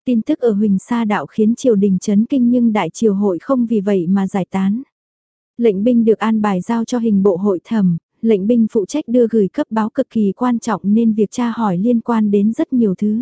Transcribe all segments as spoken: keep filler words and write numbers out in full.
Tin tức ở Huỳnh Sa Đạo khiến triều đình chấn kinh nhưng đại triều hội không vì vậy mà giải tán. Lệnh binh được an bài giao cho hình bộ hội thẩm, lệnh binh phụ trách đưa gửi cấp báo cực kỳ quan trọng nên việc tra hỏi liên quan đến rất nhiều thứ.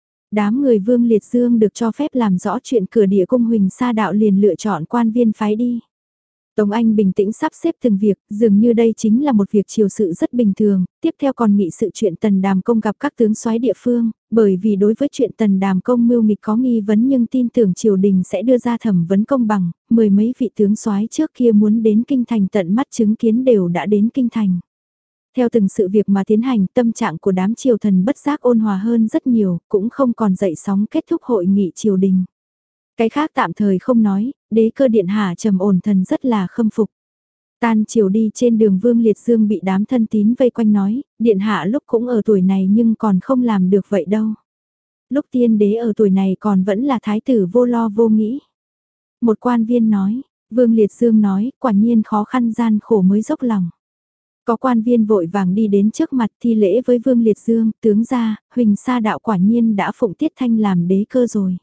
Đám người Vương Liệt Dương được cho phép làm rõ chuyện cửa địa cung Huỳnh Sa Đạo liền lựa chọn quan viên phái đi. Tống Anh bình tĩnh sắp xếp từng việc, dường như đây chính là một việc triều sự rất bình thường, tiếp theo còn nghị sự chuyện Tần Đàm Công gặp các tướng soái địa phương, bởi vì đối với chuyện Tần Đàm Công mưu nghịch có nghi vấn nhưng tin tưởng triều đình sẽ đưa ra thẩm vấn công bằng, mười mấy vị tướng soái trước kia muốn đến kinh thành tận mắt chứng kiến đều đã đến kinh thành. Theo từng sự việc mà tiến hành, tâm trạng của đám triều thần bất giác ôn hòa hơn rất nhiều, cũng không còn dậy sóng kết thúc hội nghị triều đình. Cái khác tạm thời không nói, đế cơ điện hạ trầm ổn thần rất là khâm phục. Tan chiều đi trên đường Vương Liệt Dương bị đám thân tín vây quanh nói, điện hạ lúc cũng ở tuổi này nhưng còn không làm được vậy đâu. Lúc tiên đế ở tuổi này còn vẫn là thái tử vô lo vô nghĩ. Một quan viên nói, Vương Liệt Dương nói, quả nhiên khó khăn gian khổ mới dốc lòng. Có quan viên vội vàng đi đến trước mặt thi lễ với Vương Liệt Dương, tướng gia, Huỳnh Sa Đạo quả nhiên đã phụng Tiết Thanh làm đế cơ rồi.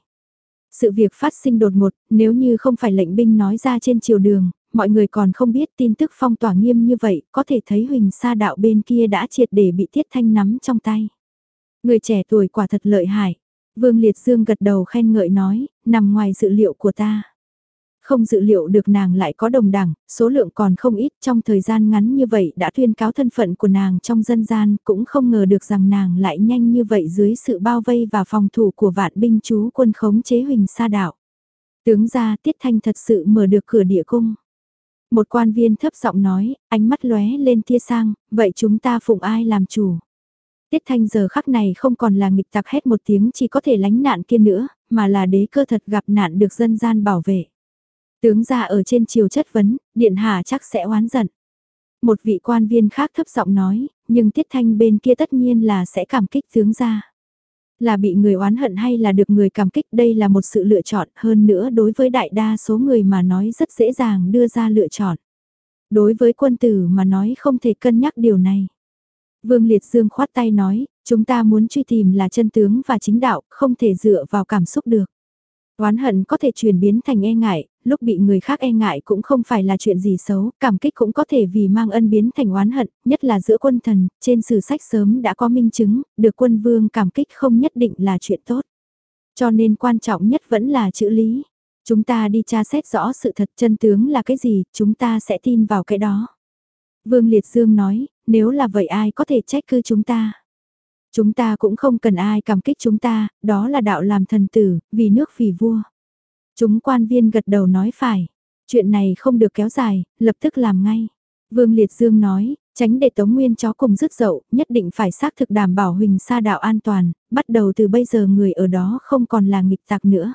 Sự việc phát sinh đột ngột, nếu như không phải lệnh binh nói ra trên triều đường, mọi người còn không biết tin tức phong tỏa nghiêm như vậy, có thể thấy Huỳnh Sa Đạo bên kia đã triệt để bị Tiết Thanh nắm trong tay. Người trẻ tuổi quả thật lợi hại. Vương Liệt Dương gật đầu khen ngợi nói, nằm ngoài dự liệu của ta. Không dự liệu được nàng lại có đồng đẳng, số lượng còn không ít trong thời gian ngắn như vậy đã tuyên cáo thân phận của nàng trong dân gian, cũng không ngờ được rằng nàng lại nhanh như vậy dưới sự bao vây và phòng thủ của vạn binh chú quân khống chế Huỳnh Sa Đạo. Tướng gia Tiết Thanh thật sự mở được cửa địa cung. Một quan viên thấp giọng nói, ánh mắt lóe lên tia sang, vậy chúng ta phụng ai làm chủ? Tiết Thanh giờ khắc này không còn là nghịch tặc hét một tiếng chỉ có thể lánh nạn kia nữa, mà là đế cơ thật gặp nạn được dân gian bảo vệ. Tướng gia ở trên triều chất vấn, điện hạ chắc sẽ oán giận. Một vị quan viên khác thấp giọng nói, nhưng Tiết Thanh bên kia tất nhiên là sẽ cảm kích tướng gia. Là bị người oán hận hay là được người cảm kích đây là một sự lựa chọn, hơn nữa đối với đại đa số người mà nói rất dễ dàng đưa ra lựa chọn. Đối với quân tử mà nói không thể cân nhắc điều này. Vương Liệt Dương khoát tay nói, chúng ta muốn truy tìm là chân tướng và chính đạo, không thể dựa vào cảm xúc được. Oán hận có thể chuyển biến thành e ngại, lúc bị người khác e ngại cũng không phải là chuyện gì xấu, cảm kích cũng có thể vì mang ân biến thành oán hận, nhất là giữa quân thần, trên sử sách sớm đã có minh chứng, được quân vương cảm kích không nhất định là chuyện tốt. Cho nên quan trọng nhất vẫn là chữ lý. Chúng ta đi tra xét rõ sự thật chân tướng là cái gì, chúng ta sẽ tin vào cái đó. Vương Liệt Dương nói, nếu là vậy ai có thể trách cứ chúng ta. Chúng ta cũng không cần ai cảm kích chúng ta, đó là đạo làm thần tử, vì nước vì vua. Chúng quan viên gật đầu nói phải, chuyện này không được kéo dài, lập tức làm ngay. Vương Liệt Dương nói, tránh để Tống Nguyên chó cùng rứt dậu, nhất định phải xác thực đảm bảo Huỳnh Sa Đạo an toàn, bắt đầu từ bây giờ người ở đó không còn là nghịch tặc nữa.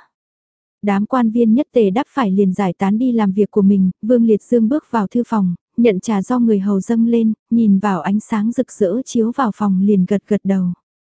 Đám quan viên nhất tề đáp phải liền giải tán đi làm việc của mình, Vương Liệt Dương bước vào thư phòng, nhận trà do người hầu dâng lên, nhìn vào ánh sáng rực rỡ chiếu vào phòng liền gật gật đầu.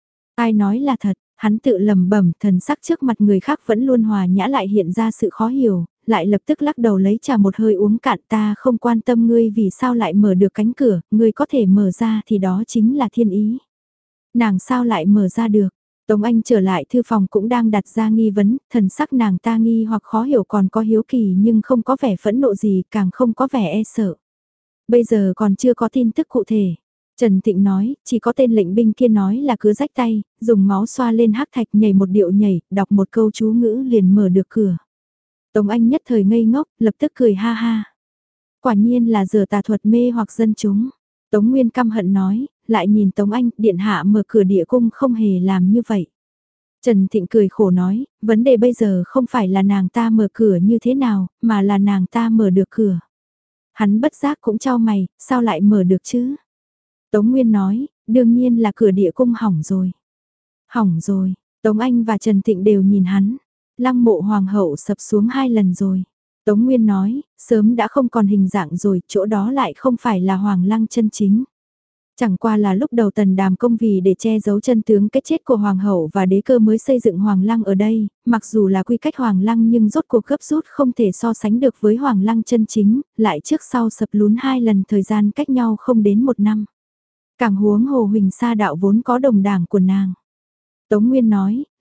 Ai nói là thật, hắn tự lẩm bẩm, thần sắc trước mặt người khác vẫn luôn hòa nhã lại hiện ra sự khó hiểu, lại lập tức lắc đầu lấy trà một hơi uống cạn, ta không quan tâm ngươi vì sao lại mở được cánh cửa, ngươi có thể mở ra thì đó chính là thiên ý. Nàng sao lại mở ra được? Tống Anh trở lại thư phòng cũng đang đặt ra nghi vấn, thần sắc nàng ta nghi hoặc khó hiểu còn có hiếu kỳ nhưng không có vẻ phẫn nộ gì, càng không có vẻ e sợ. Bây giờ còn chưa có tin tức cụ thể. Trần Thịnh nói, chỉ có tên lệnh binh kia nói là cứ rách tay, dùng máu xoa lên hắc thạch nhảy một điệu nhảy, đọc một câu chú ngữ liền mở được cửa. Tống Anh nhất thời ngây ngốc, lập tức cười ha ha. Quả nhiên là giờ tà thuật mê hoặc dân chúng. Tống Nguyên căm hận nói, lại nhìn Tống Anh, điện hạ mở cửa địa cung không hề làm như vậy. Trần Thịnh cười khổ nói, vấn đề bây giờ không phải là nàng ta mở cửa như thế nào, mà là nàng ta mở được cửa. Hắn bất giác cũng chau mày, sao lại mở được chứ? Tống Nguyên nói, đương nhiên là cửa địa cung hỏng rồi. Hỏng rồi, Tống Anh và Trần Thịnh đều nhìn hắn. Lăng mộ hoàng hậu sập xuống hai lần rồi. Tống Nguyên nói, sớm đã không còn hình dạng rồi, chỗ đó lại không phải là hoàng lăng chân chính. Chẳng qua là lúc đầu Tần Đàm Công vì để che giấu chân tướng cái chết của hoàng hậu và đế cơ mới xây dựng hoàng lăng ở đây, mặc dù là quy cách hoàng lăng nhưng rốt cuộc gấp rút không thể so sánh được với hoàng lăng chân chính, lại trước sau sập lún hai lần thời gian cách nhau không đến một năm. Càng huống hồ Huỳnh Sa Đạo vốn có đồng đảng của nàng. Tống Nguyên nói,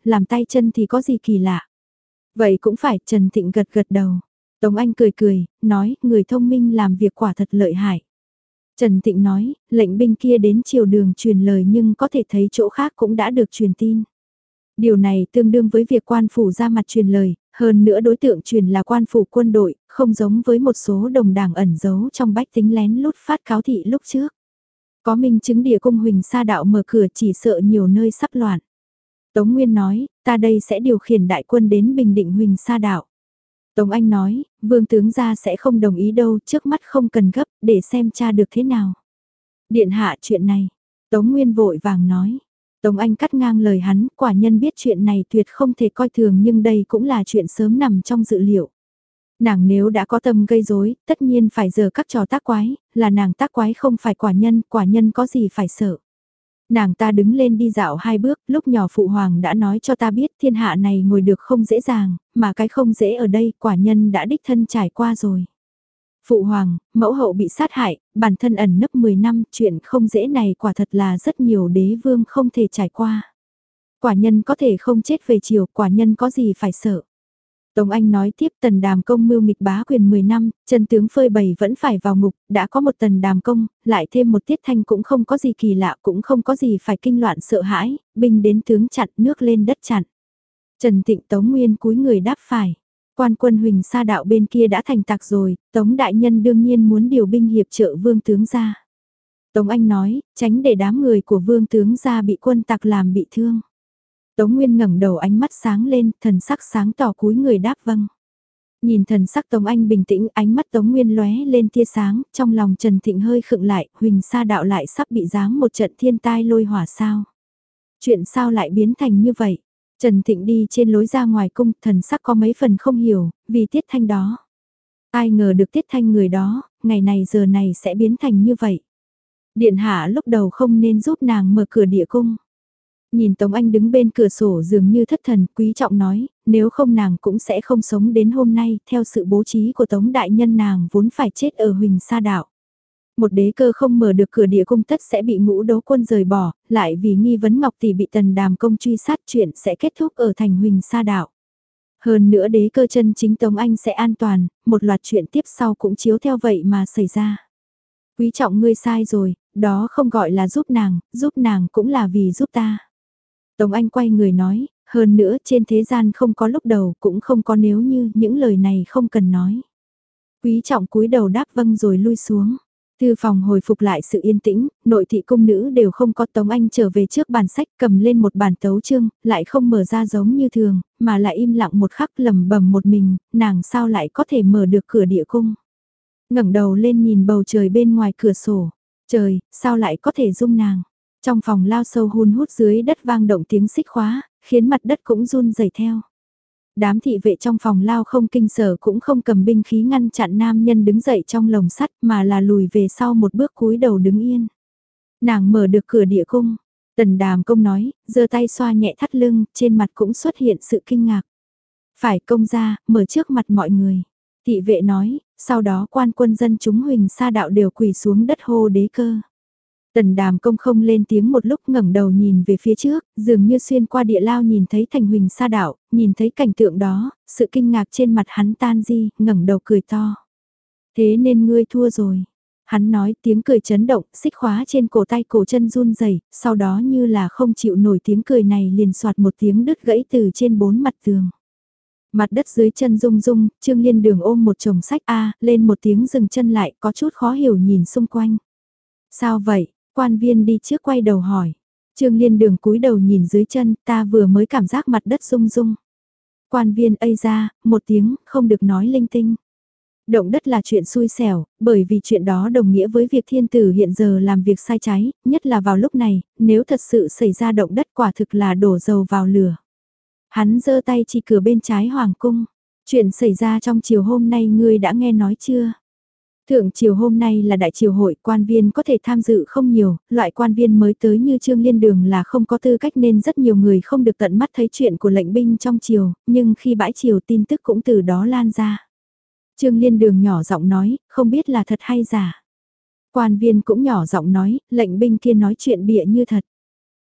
làm tay chân thì có gì kỳ lạ. Vậy cũng phải, Trần Thịnh gật gật đầu. Tống Anh cười cười, nói, người thông minh làm việc quả thật lợi hại. Trần Thịnh nói, lệnh binh kia đến triều đường truyền lời nhưng có thể thấy chỗ khác cũng đã được truyền tin. Điều này tương đương với việc quan phủ ra mặt truyền lời, hơn nữa đối tượng truyền là quan phủ quân đội, không giống với một số đồng đảng ẩn giấu trong bách tính lén lút phát cáo thị lúc trước. Có minh chứng địa cung Huỳnh Sa Đạo mở cửa chỉ sợ nhiều nơi sắp loạn. Tống Nguyên nói, ta đây sẽ điều khiển đại quân đến bình định Huỳnh Sa Đạo. Tống Anh nói, vương tướng gia sẽ không đồng ý đâu, trước mắt không cần gấp, để xem cha được thế nào. Điện hạ chuyện này, Tống Nguyên vội vàng nói. Tống Anh cắt ngang lời hắn, quả nhân biết chuyện này tuyệt không thể coi thường nhưng đây cũng là chuyện sớm nằm trong dự liệu. Nàng nếu đã có tâm gây rối, tất nhiên phải giờ các trò tác quái, là nàng tác quái không phải quả nhân, quả nhân có gì phải sợ. Nàng ta đứng lên đi dạo hai bước, lúc nhỏ phụ hoàng đã nói cho ta biết thiên hạ này ngồi được không dễ dàng, mà cái không dễ ở đây quả nhân đã đích thân trải qua rồi. Phụ hoàng, mẫu hậu bị sát hại, bản thân ẩn nấp mười năm, chuyện không dễ này quả thật là rất nhiều đế vương không thể trải qua. Quả nhân có thể không chết về chiều, quả nhân có gì phải sợ. Tống Anh nói tiếp tần đàm công mưu nghịch bá quyền mười năm, chân tướng phơi bày vẫn phải vào ngục, đã có một tần đàm công, lại thêm một tiết thanh cũng không có gì kỳ lạ, cũng không có gì phải kinh loạn sợ hãi, binh đến tướng chặn, nước lên đất chặn. Trần Thịnh Tống Nguyên cúi người đáp phải. Quan quân Huỳnh Sa Đạo bên kia đã thành tạc rồi, Tống Đại Nhân đương nhiên muốn điều binh hiệp trợ vương tướng ra. Tống Anh nói, tránh để đám người của vương tướng ra bị quân tặc làm bị thương. Tống Nguyên ngẩng đầu ánh mắt sáng lên, thần sắc sáng tỏ cúi người đáp vâng. Nhìn thần sắc Tống Anh bình tĩnh, ánh mắt Tống Nguyên lóe lên tia sáng, trong lòng Trần Thịnh hơi khựng lại, Huỳnh Sa Đạo lại sắp bị giáng một trận thiên tai lôi hỏa sao. Chuyện sao lại biến thành như vậy? Trần Thịnh đi trên lối ra ngoài cung, thần sắc có mấy phần không hiểu, vì Tiết Thanh đó. Ai ngờ được Tiết Thanh người đó, ngày này giờ này sẽ biến thành như vậy. Điện hạ lúc đầu không nên giúp nàng mở cửa địa cung. Nhìn Tống Anh đứng bên cửa sổ dường như thất thần, quý trọng nói, nếu không nàng cũng sẽ không sống đến hôm nay, theo sự bố trí của Tống Đại Nhân nàng vốn phải chết ở Huỳnh Sa Đạo. Một đế cơ không mở được cửa địa cung tất sẽ bị ngũ đấu quân rời bỏ, lại vì nghi vấn Ngọc Tỷ bị tần đàm công truy sát chuyện sẽ kết thúc ở thành Huỳnh Sa Đạo. Hơn nữa đế cơ chân chính Tống Anh sẽ an toàn, một loạt chuyện tiếp sau cũng chiếu theo vậy mà xảy ra. Quý trọng ngươi sai rồi, đó không gọi là giúp nàng, giúp nàng cũng là vì giúp ta. Tống Anh quay người nói, hơn nữa trên thế gian không có lúc đầu cũng không có nếu như những lời này không cần nói. Quý trọng cúi đầu đáp vâng rồi lui xuống. Thư phòng hồi phục lại sự yên tĩnh, nội thị cung nữ đều không có. Tống Anh trở về trước bàn sách cầm lên một bản tấu chương, lại không mở ra giống như thường, mà lại im lặng một khắc lầm bầm một mình, nàng sao lại có thể mở được cửa địa cung. Ngẩng đầu lên nhìn bầu trời bên ngoài cửa sổ, trời, sao lại có thể dung nàng. Trong phòng lao sâu hun hút dưới đất vang động tiếng xích khóa, khiến mặt đất cũng run rẩy theo. Đám thị vệ trong phòng lao không kinh sở cũng không cầm binh khí ngăn chặn nam nhân đứng dậy trong lồng sắt mà là lùi về sau một bước cúi đầu đứng yên. Nàng mở được cửa địa cung, tần đàm công nói, giơ tay xoa nhẹ thắt lưng, trên mặt cũng xuất hiện sự kinh ngạc. Phải công ra, mở trước mặt mọi người. Thị vệ nói, sau đó quan quân dân chúng Huỳnh Sa Đạo đều quỳ xuống đất hô đế cơ. Tần đàm công không lên tiếng một lúc ngẩng đầu nhìn về phía trước, dường như xuyên qua địa lao nhìn thấy thành Huỳnh Sa Đạo, nhìn thấy cảnh tượng đó, sự kinh ngạc trên mặt hắn tan di, ngẩng đầu cười to. Thế nên ngươi thua rồi. Hắn nói tiếng cười chấn động, xích khóa trên cổ tay cổ chân run rẩy, sau đó như là không chịu nổi tiếng cười này liền soạt một tiếng đứt gãy từ trên bốn mặt tường. Mặt đất dưới chân rung rung, Trương Liên Đường ôm một chồng sách A, lên một tiếng dừng chân lại, có chút khó hiểu nhìn xung quanh. Sao vậy? Quan viên đi trước quay đầu hỏi. Trương Liên Đường cúi đầu nhìn dưới chân, ta vừa mới cảm giác mặt đất rung rung. Quan viên ây ra, một tiếng, không được nói linh tinh. Động đất là chuyện xui xẻo, bởi vì chuyện đó đồng nghĩa với việc thiên tử hiện giờ làm việc sai trái, nhất là vào lúc này, nếu thật sự xảy ra động đất quả thực là đổ dầu vào lửa. Hắn giơ tay chỉ cửa bên trái hoàng cung. Chuyện xảy ra trong chiều hôm nay ngươi đã nghe nói chưa? Thượng triều hôm nay là đại triều hội, quan viên có thể tham dự không nhiều, loại quan viên mới tới như Trương Liên Đường là không có tư cách nên rất nhiều người không được tận mắt thấy chuyện của lệnh binh trong triều, nhưng khi bãi triều tin tức cũng từ đó lan ra. Trương Liên Đường nhỏ giọng nói, không biết là thật hay giả. Quan viên cũng nhỏ giọng nói, lệnh binh kia nói chuyện bịa như thật.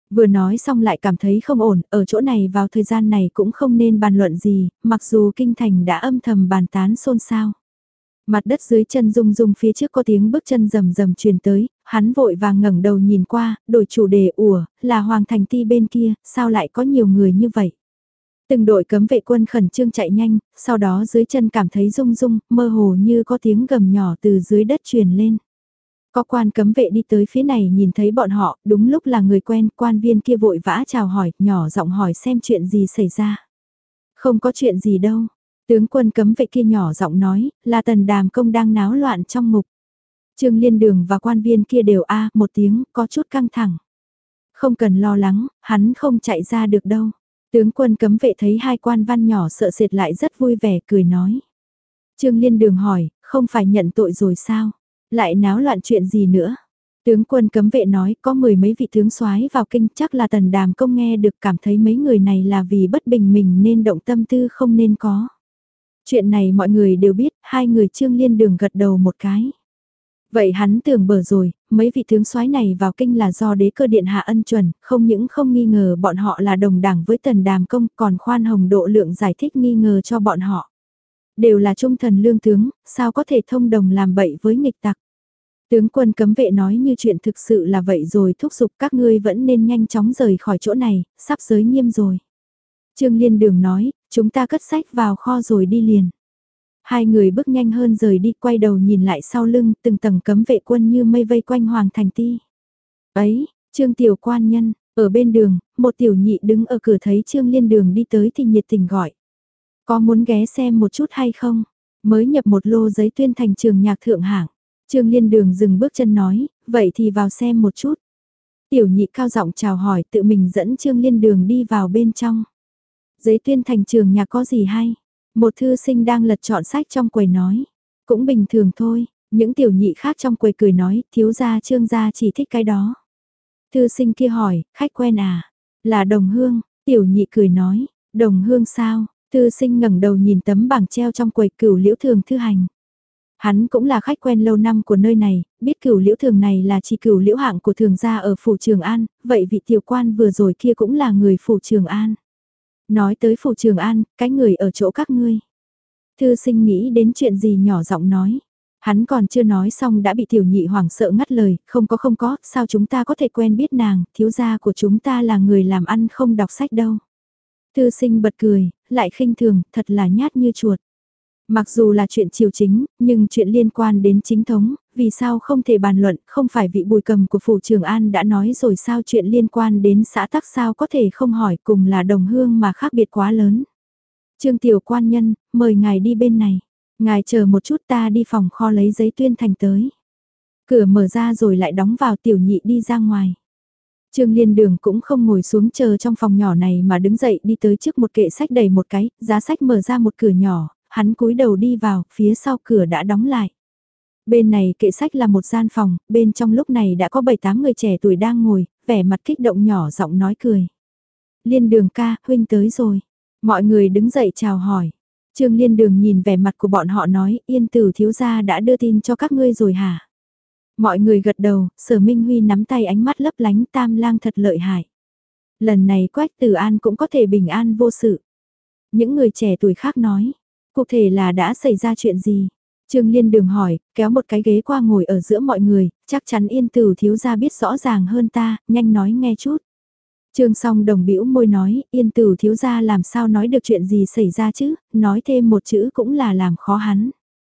Vừa nói xong lại cảm thấy không ổn, ở chỗ này vào thời gian này cũng không nên bàn luận gì, mặc dù kinh thành đã âm thầm bàn tán xôn xao. Mặt đất dưới chân rung rung phía trước có tiếng bước chân rầm rầm truyền tới, hắn vội vàng ngẩng đầu nhìn qua, đổi chủ đề ủa, là Hoàng Thành Ti bên kia, sao lại có nhiều người như vậy? Từng đội cấm vệ quân khẩn trương chạy nhanh, sau đó dưới chân cảm thấy rung rung, mơ hồ như có tiếng gầm nhỏ từ dưới đất truyền lên. Có quan cấm vệ đi tới phía này nhìn thấy bọn họ, đúng lúc là người quen, quan viên kia vội vã chào hỏi, nhỏ giọng hỏi xem chuyện gì xảy ra. Không có chuyện gì đâu, tướng quân cấm vệ kia nhỏ giọng nói, là Tần Đàm Công đang náo loạn trong ngục. Trương Liên Đường và quan viên kia đều a một tiếng, có chút căng thẳng. Không cần lo lắng, hắn không chạy ra được đâu. Tướng quân cấm vệ thấy hai quan văn nhỏ sợ sệt lại rất vui vẻ cười nói. Trương Liên Đường hỏi, không phải nhận tội rồi sao? Lại náo loạn chuyện gì nữa? Tướng quân cấm vệ nói có mười mấy vị tướng soái vào kinh, chắc là Tần Đàm Công nghe được cảm thấy mấy người này là vì bất bình mình nên động tâm tư không nên có. Chuyện này mọi người đều biết, hai người Trương Liên Đường gật đầu một cái. Vậy hắn tưởng bở rồi, mấy vị tướng soái này vào kinh là do đế cơ điện hạ ân chuẩn, không những không nghi ngờ bọn họ là đồng đảng với Tần Đàm Công, còn khoan hồng độ lượng giải thích nghi ngờ cho bọn họ. Đều là trung thần lương tướng, sao có thể thông đồng làm bậy với nghịch tặc. Tướng quân cấm vệ nói như chuyện thực sự là vậy rồi, thúc giục các ngươi vẫn nên nhanh chóng rời khỏi chỗ này, sắp giới nghiêm rồi. Trương Liên Đường nói, chúng ta cất sách vào kho rồi đi liền. Hai người bước nhanh hơn rời đi, quay đầu nhìn lại sau lưng, từng tầng cấm vệ quân như mây vây quanh Hoàng Thành Ti. Ấy, Trương Tiểu Quan Nhân, ở bên đường, một tiểu nhị đứng ở cửa thấy Trương Liên Đường đi tới thì nhiệt tình gọi. Có muốn ghé xem một chút hay không? Mới nhập một lô giấy tuyên thành trường nhạc thượng hạng. Trương Liên Đường dừng bước chân nói, vậy thì vào xem một chút. Tiểu nhị cao giọng chào hỏi, tự mình dẫn Trương Liên Đường đi vào bên trong. Giấy tuyên thành trường nhạc có gì hay? Một thư sinh đang lật chọn sách trong quầy nói. Cũng bình thường thôi, những tiểu nhị khác trong quầy cười nói, thiếu gia Trương gia chỉ thích cái đó. Thư sinh kia hỏi, khách quen à? Là Đồng Hương, tiểu nhị cười nói, Đồng Hương sao? Thư sinh ngẩng đầu nhìn tấm bảng treo trong quầy Cửu Liễu Thường thư hành. Hắn cũng là khách quen lâu năm của nơi này, biết Cửu Liễu Thường này là chỉ Cửu Liễu hạng của Thường gia ở phủ Trường An, vậy vị tiểu quan vừa rồi kia cũng là người phủ Trường An. Nói tới phủ Trường An, cái người ở chỗ các ngươi. Thư sinh nghĩ đến chuyện gì nhỏ giọng nói. Hắn còn chưa nói xong đã bị tiểu nhị hoảng sợ ngắt lời, không có không có, sao chúng ta có thể quen biết nàng, thiếu gia của chúng ta là người làm ăn không đọc sách đâu. Thư sinh bật cười, lại khinh thường, thật là nhát như chuột. Mặc dù là chuyện triều chính, nhưng chuyện liên quan đến chính thống, vì sao không thể bàn luận, không phải vị bùi cầm của phủ Trường An đã nói rồi sao chuyện liên quan đến xã tắc sao có thể không hỏi cùng là đồng hương mà khác biệt quá lớn. Trương Tiểu Quan Nhân, mời ngài đi bên này. Ngài chờ một chút ta đi phòng kho lấy giấy tuyên thành tới. Cửa mở ra rồi lại đóng vào tiểu nhị đi ra ngoài. Trương Liên Đường cũng không ngồi xuống chờ trong phòng nhỏ này mà đứng dậy đi tới trước một kệ sách đầy một cái, giá sách mở ra một cửa nhỏ, hắn cúi đầu đi vào, phía sau cửa đã đóng lại. Bên này kệ sách là một gian phòng, bên trong lúc này đã có bảy tám người trẻ tuổi đang ngồi, vẻ mặt kích động nhỏ giọng nói cười. Liên Đường ca, huynh tới rồi. Mọi người đứng dậy chào hỏi. Trương Liên Đường nhìn vẻ mặt của bọn họ nói, Yên Tử thiếu gia đã đưa tin cho các ngươi rồi hả? Mọi người gật đầu, Sở Minh Huy nắm tay ánh mắt lấp lánh, Tam Lang thật lợi hại. Lần này Quách Tử An cũng có thể bình an vô sự. Những người trẻ tuổi khác nói, cụ thể là đã xảy ra chuyện gì? Trương Liên Đường hỏi, kéo một cái ghế qua ngồi ở giữa mọi người, chắc chắn Yên Tử thiếu gia biết rõ ràng hơn ta, nhanh nói nghe chút. Trương Song Đồng bĩu môi nói, Yên Tử thiếu gia làm sao nói được chuyện gì xảy ra chứ, nói thêm một chữ cũng là làm khó hắn.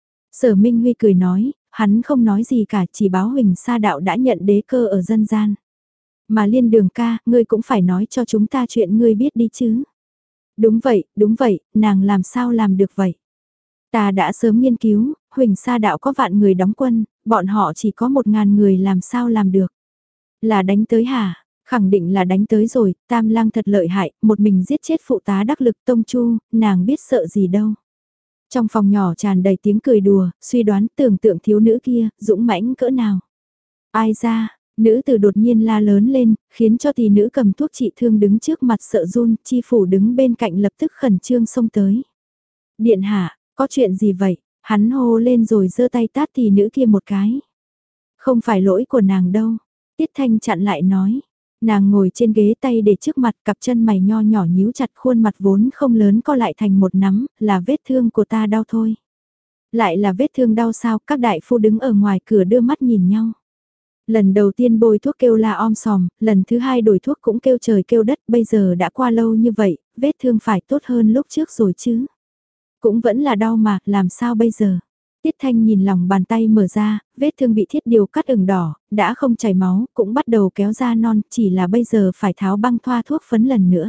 Sở Minh Huy cười nói, hắn không nói gì cả, chỉ báo Huỳnh Sa Đạo đã nhận đế cơ ở dân gian. Mà Liên Đường ca, ngươi cũng phải nói cho chúng ta chuyện ngươi biết đi chứ. Đúng vậy, đúng vậy, nàng làm sao làm được vậy? Ta đã sớm nghiên cứu, Huỳnh Sa Đạo có vạn người đóng quân, bọn họ chỉ có một ngàn người làm sao làm được? Là đánh tới hả? Khẳng định là đánh tới rồi, Tam Lang thật lợi hại, một mình giết chết phụ tá đắc lực Tông Chu, nàng biết sợ gì đâu. Trong phòng nhỏ tràn đầy tiếng cười đùa, suy đoán tưởng tượng thiếu nữ kia, dũng mãnh cỡ nào. Ai ra, nữ tử đột nhiên la lớn lên, khiến cho tỷ nữ cầm thuốc trị thương đứng trước mặt sợ run, chi phủ đứng bên cạnh lập tức khẩn trương xông tới. Điện hạ, có chuyện gì vậy? Hắn hô lên rồi giơ tay tát tỷ nữ kia một cái. Không phải lỗi của nàng đâu. Tiết Thanh chặn lại nói. Nàng ngồi trên ghế tay để trước mặt, cặp chân mày nho nhỏ nhíu chặt, khuôn mặt vốn không lớn co lại thành một nắm, là vết thương của ta đau thôi. Lại là vết thương đau sao? Các đại phu đứng ở ngoài cửa đưa mắt nhìn nhau. Lần đầu tiên bôi thuốc kêu la om sòm, lần thứ hai đổi thuốc cũng kêu trời kêu đất, bây giờ đã qua lâu như vậy, vết thương phải tốt hơn lúc trước rồi chứ. Cũng vẫn là đau mà, làm sao bây giờ? Tiết Thanh nhìn lòng bàn tay mở ra, vết thương bị thiết điều cắt ửng đỏ, đã không chảy máu, cũng bắt đầu kéo ra non, chỉ là bây giờ phải tháo băng thoa thuốc phấn lần nữa.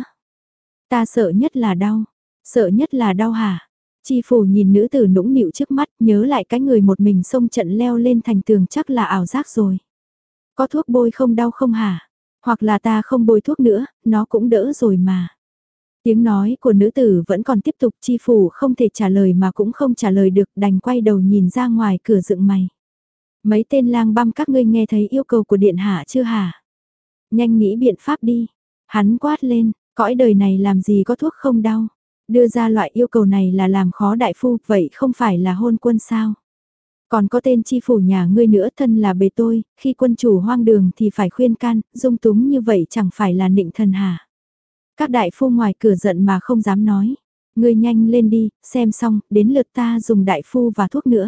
Ta sợ nhất là đau, sợ nhất là đau hả? Chi phủ nhìn nữ tử nũng nịu trước mắt, nhớ lại cái người một mình xông trận leo lên thành tường chắc là ảo giác rồi. Có thuốc bôi không đau không hả? Hoặc là ta không bôi thuốc nữa, nó cũng đỡ rồi mà. Tiếng nói của nữ tử vẫn còn tiếp tục, chi phủ không thể trả lời mà cũng không trả lời được, đành quay đầu nhìn ra ngoài cửa dựng mày. Mấy tên lang băm các ngươi nghe thấy yêu cầu của điện hạ chưa hả? Nhanh nghĩ biện pháp đi. Hắn quát lên, cõi đời này làm gì có thuốc không đau. Đưa ra loại yêu cầu này là làm khó đại phu, vậy không phải là hôn quân sao? Còn có tên chi phủ nhà ngươi nữa, thân là bề tôi, khi quân chủ hoang đường thì phải khuyên can, dung túng như vậy chẳng phải là nịnh thần hả? Các đại phu ngoài cửa giận mà không dám nói. Ngươi nhanh lên đi, xem xong, đến lượt ta dùng đại phu và thuốc nữa.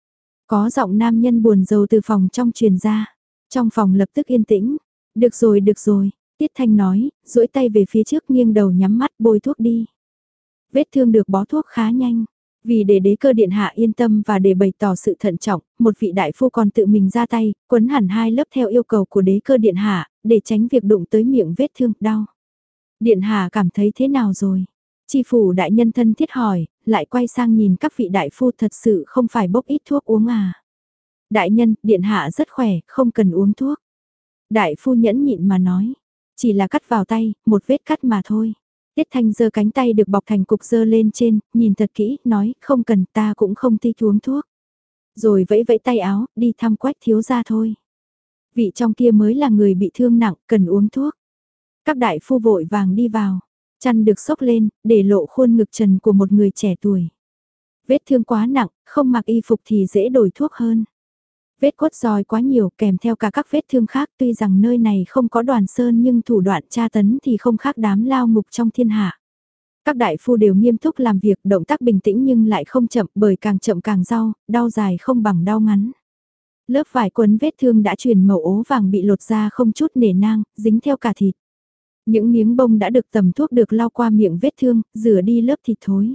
Có giọng nam nhân buồn rầu từ phòng trong truyền ra. Trong phòng lập tức yên tĩnh. Được rồi, được rồi, Tiết Thanh nói, duỗi tay về phía trước nghiêng đầu nhắm mắt bôi thuốc đi. Vết thương được bó thuốc khá nhanh. Vì để đế cơ điện hạ yên tâm và để bày tỏ sự thận trọng, một vị đại phu còn tự mình ra tay, quấn hẳn hai lớp theo yêu cầu của đế cơ điện hạ, để tránh việc đụng tới miệng vết thương, đau. Điện hạ cảm thấy thế nào rồi? Chi phủ đại nhân thân thiết hỏi, lại quay sang nhìn các vị đại phu thật sự không phải bốc ít thuốc uống à. Đại nhân, điện hạ rất khỏe, không cần uống thuốc. Đại phu nhẫn nhịn mà nói, chỉ là cắt vào tay, một vết cắt mà thôi. Tiết Thanh giơ cánh tay được bọc thành cục giơ lên trên, nhìn thật kỹ, nói, không cần, ta cũng không thích uống thuốc. Rồi vẫy vẫy tay áo, đi thăm Quách thiếu gia thôi. Vị trong kia mới là người bị thương nặng, cần uống thuốc. Các đại phu vội vàng đi vào, chăn được xốc lên, để lộ khuôn ngực trần của một người trẻ tuổi. Vết thương quá nặng, không mặc y phục thì dễ đổi thuốc hơn. Vết quất roi quá nhiều kèm theo cả các vết thương khác, tuy rằng nơi này không có đoàn sơn nhưng thủ đoạn tra tấn thì không khác đám lao ngục trong thiên hạ. Các đại phu đều nghiêm túc làm việc, động tác bình tĩnh nhưng lại không chậm, bởi càng chậm càng đau, đau dài không bằng đau ngắn. Lớp vải quấn vết thương đã chuyển màu ố vàng bị lột ra không chút nể nang, dính theo cả thịt. Những miếng bông đã được tầm thuốc được lau qua miệng vết thương, rửa đi lớp thịt thối.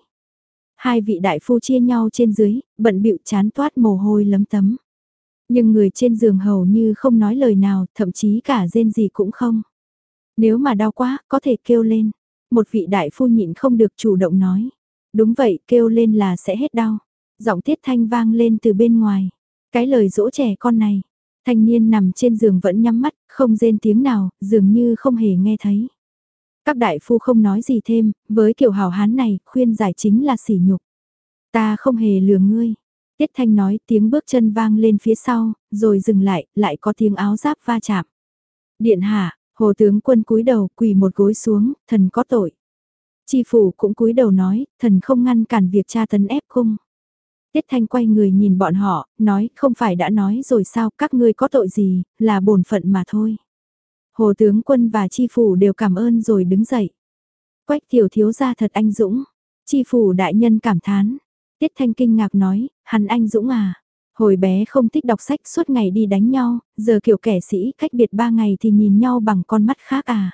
Hai vị đại phu chia nhau trên dưới, bận bịu chán toát mồ hôi lấm tấm. Nhưng người trên giường hầu như không nói lời nào, thậm chí cả rên gì cũng không. Nếu mà đau quá, có thể kêu lên. Một vị đại phu nhịn không được chủ động nói. Đúng vậy, kêu lên là sẽ hết đau. Giọng Tiết Thanh vang lên từ bên ngoài. Cái lời dỗ trẻ con này. Thanh niên nằm trên giường vẫn nhắm mắt, không rên tiếng nào, dường như không hề nghe thấy. Các đại phu không nói gì thêm, với kiểu hào hán này, khuyên giải chính là sỉ nhục. Ta không hề lừa ngươi. Tiết Thanh nói, tiếng bước chân vang lên phía sau, rồi dừng lại, lại có tiếng áo giáp va chạm. Điện hạ, Hồ tướng quân cúi đầu, quỳ một gối xuống, thần có tội. Chi phủ cũng cúi đầu nói, thần không ngăn cản việc tra tấn ép cung. Tiết Thanh quay người nhìn bọn họ, nói, không phải đã nói rồi sao, các ngươi có tội gì, là bổn phận mà thôi. Hồ tướng quân và chi phủ đều cảm ơn rồi đứng dậy. Quách tiểu thiếu gia thật anh dũng. Chi phủ đại nhân cảm thán. Tiết Thanh kinh ngạc nói, hắn anh dũng à. Hồi bé không thích đọc sách suốt ngày đi đánh nhau, giờ kiểu kẻ sĩ cách biệt ba ngày thì nhìn nhau bằng con mắt khác à.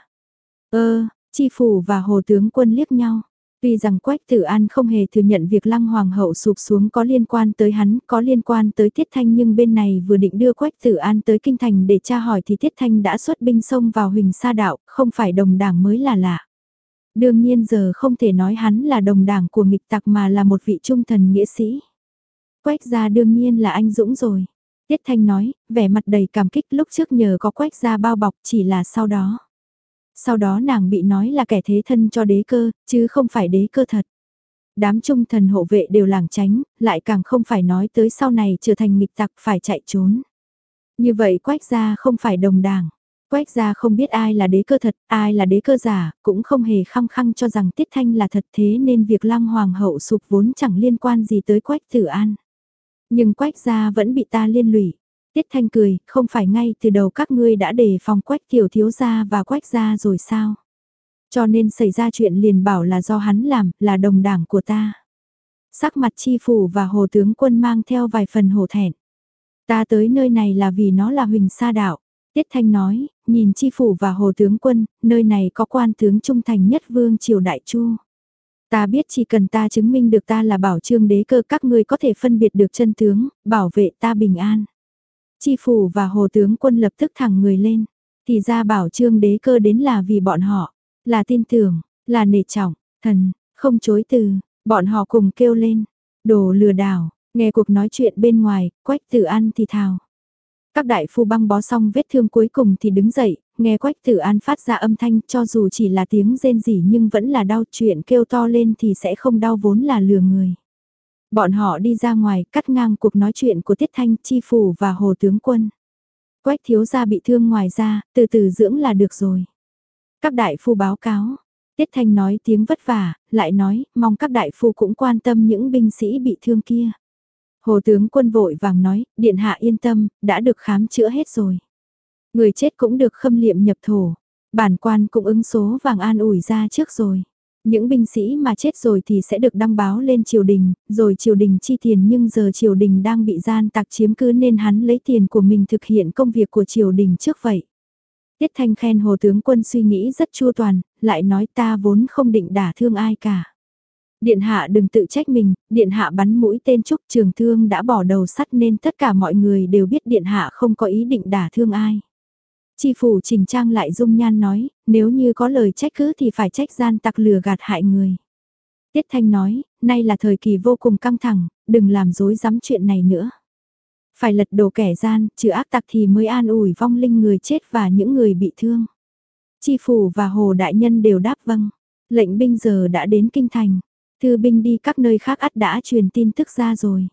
Ơ, chi phủ và hồ tướng quân liếc nhau. Tuy rằng Quách Tử An không hề thừa nhận việc Lăng Hoàng hậu sụp xuống có liên quan tới hắn, có liên quan tới Tiết Thanh, nhưng bên này vừa định đưa Quách Tử An tới kinh thành để tra hỏi thì Tiết Thanh đã xuất binh xông vào Huỳnh Sa Đạo, không phải đồng đảng mới là lạ. Đương nhiên giờ không thể nói hắn là đồng đảng của nghịch tặc mà là một vị trung thần nghĩa sĩ. Quách gia đương nhiên là anh dũng rồi. Tiết Thanh nói, vẻ mặt đầy cảm kích, lúc trước nhờ có Quách gia bao bọc, chỉ là sau đó. Sau đó nàng bị nói là kẻ thế thân cho đế cơ, chứ không phải đế cơ thật. Đám trung thần hộ vệ đều lảng tránh, lại càng không phải nói tới sau này trở thành nghịch tặc phải chạy trốn. Như vậy Quách gia không phải đồng đảng. Quách gia không biết ai là đế cơ thật, ai là đế cơ giả, cũng không hề khăng khăng cho rằng Tiết Thanh là thật, thế nên việc Lăng Hoàng hậu sụp vốn chẳng liên quan gì tới Quách Tử An. Nhưng Quách gia vẫn bị ta liên lụy. Tiết Thanh cười, không phải ngay từ đầu các ngươi đã đề phòng Quách tiểu thiếu gia và Quách gia rồi sao? Cho nên xảy ra chuyện liền bảo là do hắn làm, là đồng đảng của ta. Sắc mặt Chi phủ và Hồ tướng quân mang theo vài phần hổ thẹn. Ta tới nơi này là vì nó là Huỳnh Sa đạo. Tiết Thanh nói, nhìn Chi phủ và Hồ tướng quân, nơi này có quan tướng trung thành nhất vương triều Đại Chu. Ta biết chỉ cần ta chứng minh được ta là bảo trương đế cơ, các ngươi có thể phân biệt được chân tướng, bảo vệ ta bình an. Chi phủ và Hồ tướng quân lập tức thẳng người lên. Thì ra bảo trương đế cơ đến là vì bọn họ, là tin tưởng, là nể trọng, thần, không chối từ, bọn họ cùng kêu lên. Đồ lừa đảo, nghe cuộc nói chuyện bên ngoài, Quách Tử An thì thào. Các đại phu băng bó xong vết thương cuối cùng thì đứng dậy, nghe Quách Tử An phát ra âm thanh, cho dù chỉ là tiếng rên rỉ nhưng vẫn là đau, chuyện kêu to lên thì sẽ không đau, vốn là lừa người. Bọn họ đi ra ngoài, cắt ngang cuộc nói chuyện của Tiết Thanh, Chi phủ và Hồ tướng quân. Quách thiếu gia bị thương ngoài ra, từ từ dưỡng là được rồi. Các đại phu báo cáo. Tiết Thanh nói tiếng vất vả, lại nói, mong các đại phu cũng quan tâm những binh sĩ bị thương kia. Hồ tướng quân vội vàng nói, điện hạ yên tâm, đã được khám chữa hết rồi. Người chết cũng được khâm liệm nhập thổ. Bản quan cũng ứng số vàng an ủi ra trước rồi. Những binh sĩ mà chết rồi thì sẽ được đăng báo lên triều đình, rồi triều đình chi tiền, nhưng giờ triều đình đang bị gian tặc chiếm cứ nên hắn lấy tiền của mình thực hiện công việc của triều đình trước vậy. Tiết Thanh khen Hồ tướng quân suy nghĩ rất chu toàn, lại nói ta vốn không định đả thương ai cả. Điện hạ đừng tự trách mình, điện hạ bắn mũi tên Trúc Trường Thương đã bỏ đầu sắt nên tất cả mọi người đều biết điện hạ không có ý định đả thương ai. Chi phủ chỉnh trang lại dung nhan nói, nếu như có lời trách cứ thì phải trách gian tặc lừa gạt hại người. Tiết Thanh nói, nay là thời kỳ vô cùng căng thẳng, đừng làm dối dám chuyện này nữa. Phải lật đổ kẻ gian, trừ ác tặc thì mới an ủi vong linh người chết và những người bị thương. Chi phủ và Hồ đại nhân đều đáp vâng. Lệnh binh giờ đã đến kinh thành. Thư binh đi các nơi khác ắt đã truyền tin tức ra rồi.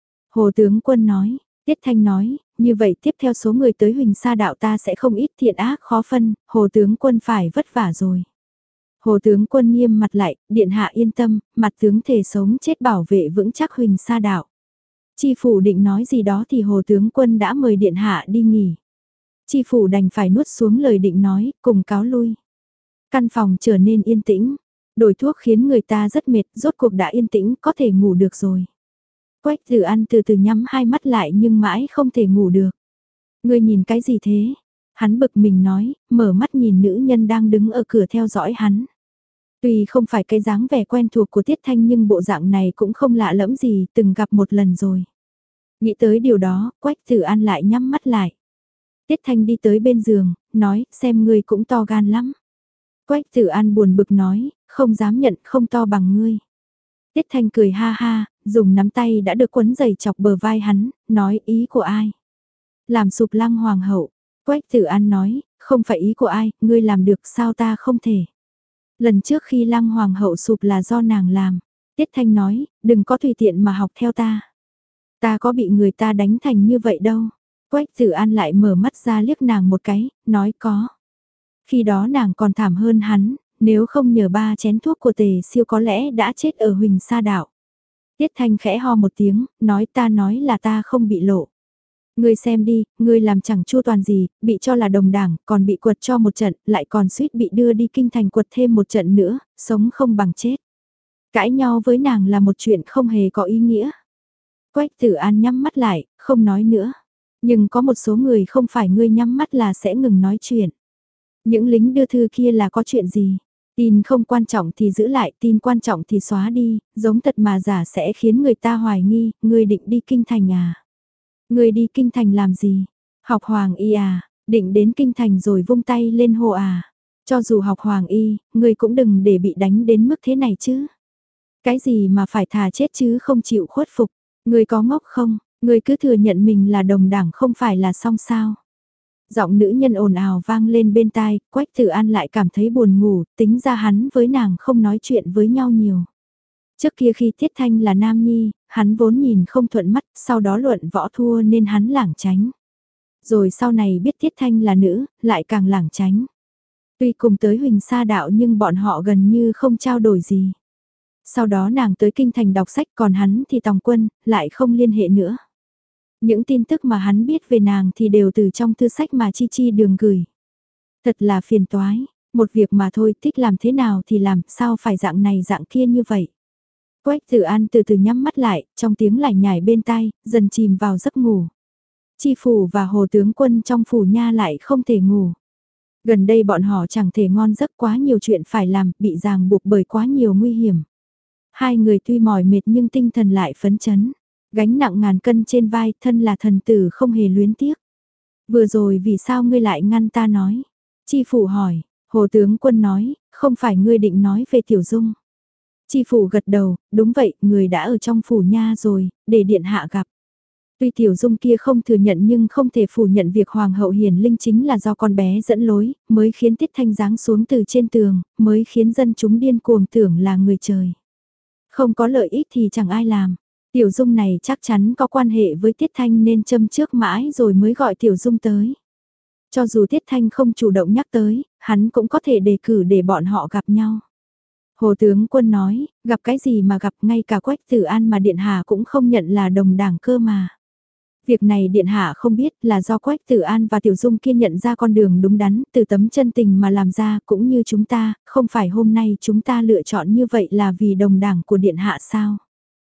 Hồ tướng quân nói, Tiết Thanh nói, như vậy tiếp theo số người tới Huỳnh Sa đạo ta sẽ không ít, thiện ác khó phân, Hồ tướng quân phải vất vả rồi. Hồ tướng quân nghiêm mặt lại, điện hạ yên tâm, mặt tướng thể sống chết bảo vệ vững chắc Huỳnh Sa đạo. Chi phủ định nói gì đó thì Hồ tướng quân đã mời điện hạ đi nghỉ. Chi phủ đành phải nuốt xuống lời định nói, cùng cáo lui. Căn phòng trở nên yên tĩnh, đổi thuốc khiến người ta rất mệt, rốt cuộc đã yên tĩnh, có thể ngủ được rồi. Quách Tử An từ từ nhắm hai mắt lại nhưng mãi không thể ngủ được. Ngươi nhìn cái gì thế? Hắn bực mình nói, mở mắt nhìn nữ nhân đang đứng ở cửa theo dõi hắn. Tuy không phải cái dáng vẻ quen thuộc của Tiết Thanh nhưng bộ dạng này cũng không lạ lẫm gì, từng gặp một lần rồi. Nghĩ tới điều đó, Quách Tử An lại nhắm mắt lại. Tiết Thanh đi tới bên giường, nói, xem ngươi cũng to gan lắm. Quách Tử An buồn bực nói, không dám nhận, không to bằng ngươi. Tiết Thanh cười ha ha, dùng nắm tay đã được quấn giày chọc bờ vai hắn, nói ý của ai. Làm sụp Lăng hoàng hậu. Quách Tử An nói, không phải ý của ai, ngươi làm được sao ta không thể. Lần trước khi Lăng hoàng hậu sụp là do nàng làm. Tiết Thanh nói, đừng có tùy tiện mà học theo ta. Ta có bị người ta đánh thành như vậy đâu. Quách Tử An lại mở mắt ra liếc nàng một cái, nói có. Khi đó nàng còn thảm hơn hắn, nếu không nhờ ba chén thuốc của Tề Siêu có lẽ đã chết ở Huỳnh Sa đạo. Tiết Thanh khẽ ho một tiếng, nói ta nói là ta không bị lộ. Ngươi xem đi, ngươi làm chẳng chu toàn gì, bị cho là đồng đảng, còn bị quật cho một trận, lại còn suýt bị đưa đi kinh thành quật thêm một trận nữa, sống không bằng chết. Cãi nhau với nàng là một chuyện không hề có ý nghĩa. Quách Tử An nhắm mắt lại, không nói nữa. Nhưng có một số người không phải ngươi nhắm mắt là sẽ ngừng nói chuyện. Những lính đưa thư kia là có chuyện gì? Tin không quan trọng thì giữ lại, tin quan trọng thì xóa đi, giống thật mà giả sẽ khiến người ta hoài nghi, ngươi định đi kinh thành à? Ngươi đi kinh thành làm gì? Học hoàng y à? Định đến kinh thành rồi vung tay lên hô à? Cho dù học hoàng y, ngươi cũng đừng để bị đánh đến mức thế này chứ. Cái gì mà phải thà chết chứ không chịu khuất phục? Ngươi có ngốc không? Ngươi cứ thừa nhận mình là đồng đảng không phải là xong sao? Giọng nữ nhân ồn ào vang lên bên tai, Quách Tử An lại cảm thấy buồn ngủ, tính ra hắn với nàng không nói chuyện với nhau nhiều. Trước kia khi Tiết Thanh là nam nhi, hắn vốn nhìn không thuận mắt, sau đó luận võ thua nên hắn lảng tránh. Rồi sau này biết Tiết Thanh là nữ, lại càng lảng tránh. Tuy cùng tới Huỳnh Sa đạo nhưng bọn họ gần như không trao đổi gì. Sau đó nàng tới kinh thành đọc sách còn hắn thì tòng quân, lại không liên hệ nữa. Những tin tức mà hắn biết về nàng thì đều từ trong thư sách mà Chi Chi đường gửi. Thật là phiền toái, một việc mà thôi, thích làm thế nào thì làm, sao phải dạng này dạng kia như vậy. Quách Tử An từ từ nhắm mắt lại, trong tiếng lải nhải bên tai, dần chìm vào giấc ngủ. Chi phủ và Hồ tướng quân trong phủ nha lại không thể ngủ. Gần đây bọn họ chẳng thể ngon giấc, quá nhiều chuyện phải làm, bị ràng buộc bởi quá nhiều nguy hiểm. Hai người tuy mỏi mệt nhưng tinh thần lại phấn chấn. Gánh nặng ngàn cân trên vai, thân là thần tử không hề luyến tiếc. Vừa rồi vì sao ngươi lại ngăn ta nói? Chi phủ hỏi, Hồ tướng quân nói, không phải ngươi định nói về Tiểu Dung. Chi phủ gật đầu, đúng vậy, người đã ở trong phủ nha rồi, để điện hạ gặp. Tuy Tiểu Dung kia không thừa nhận nhưng không thể phủ nhận việc Hoàng hậu Hiền Linh chính là do con bé dẫn lối, mới khiến Tiết Thanh giáng xuống từ trên tường, mới khiến dân chúng điên cuồng tưởng là người trời. Không có lợi ích thì chẳng ai làm. Tiểu Dung này chắc chắn có quan hệ với Tiết Thanh nên châm trước mãi rồi mới gọi Tiểu Dung tới. Cho dù Tiết Thanh không chủ động nhắc tới, hắn cũng có thể đề cử để bọn họ gặp nhau. Hồ tướng quân nói, gặp cái gì mà gặp, ngay cả Quách Tử An mà Điện Hạ cũng không nhận là đồng đảng cơ mà. Việc này Điện Hạ không biết là do Quách Tử An và Tiểu Dung kia nhận ra con đường đúng đắn, từ tấm chân tình mà làm ra, cũng như chúng ta, không phải hôm nay chúng ta lựa chọn như vậy là vì đồng đảng của Điện Hạ sao?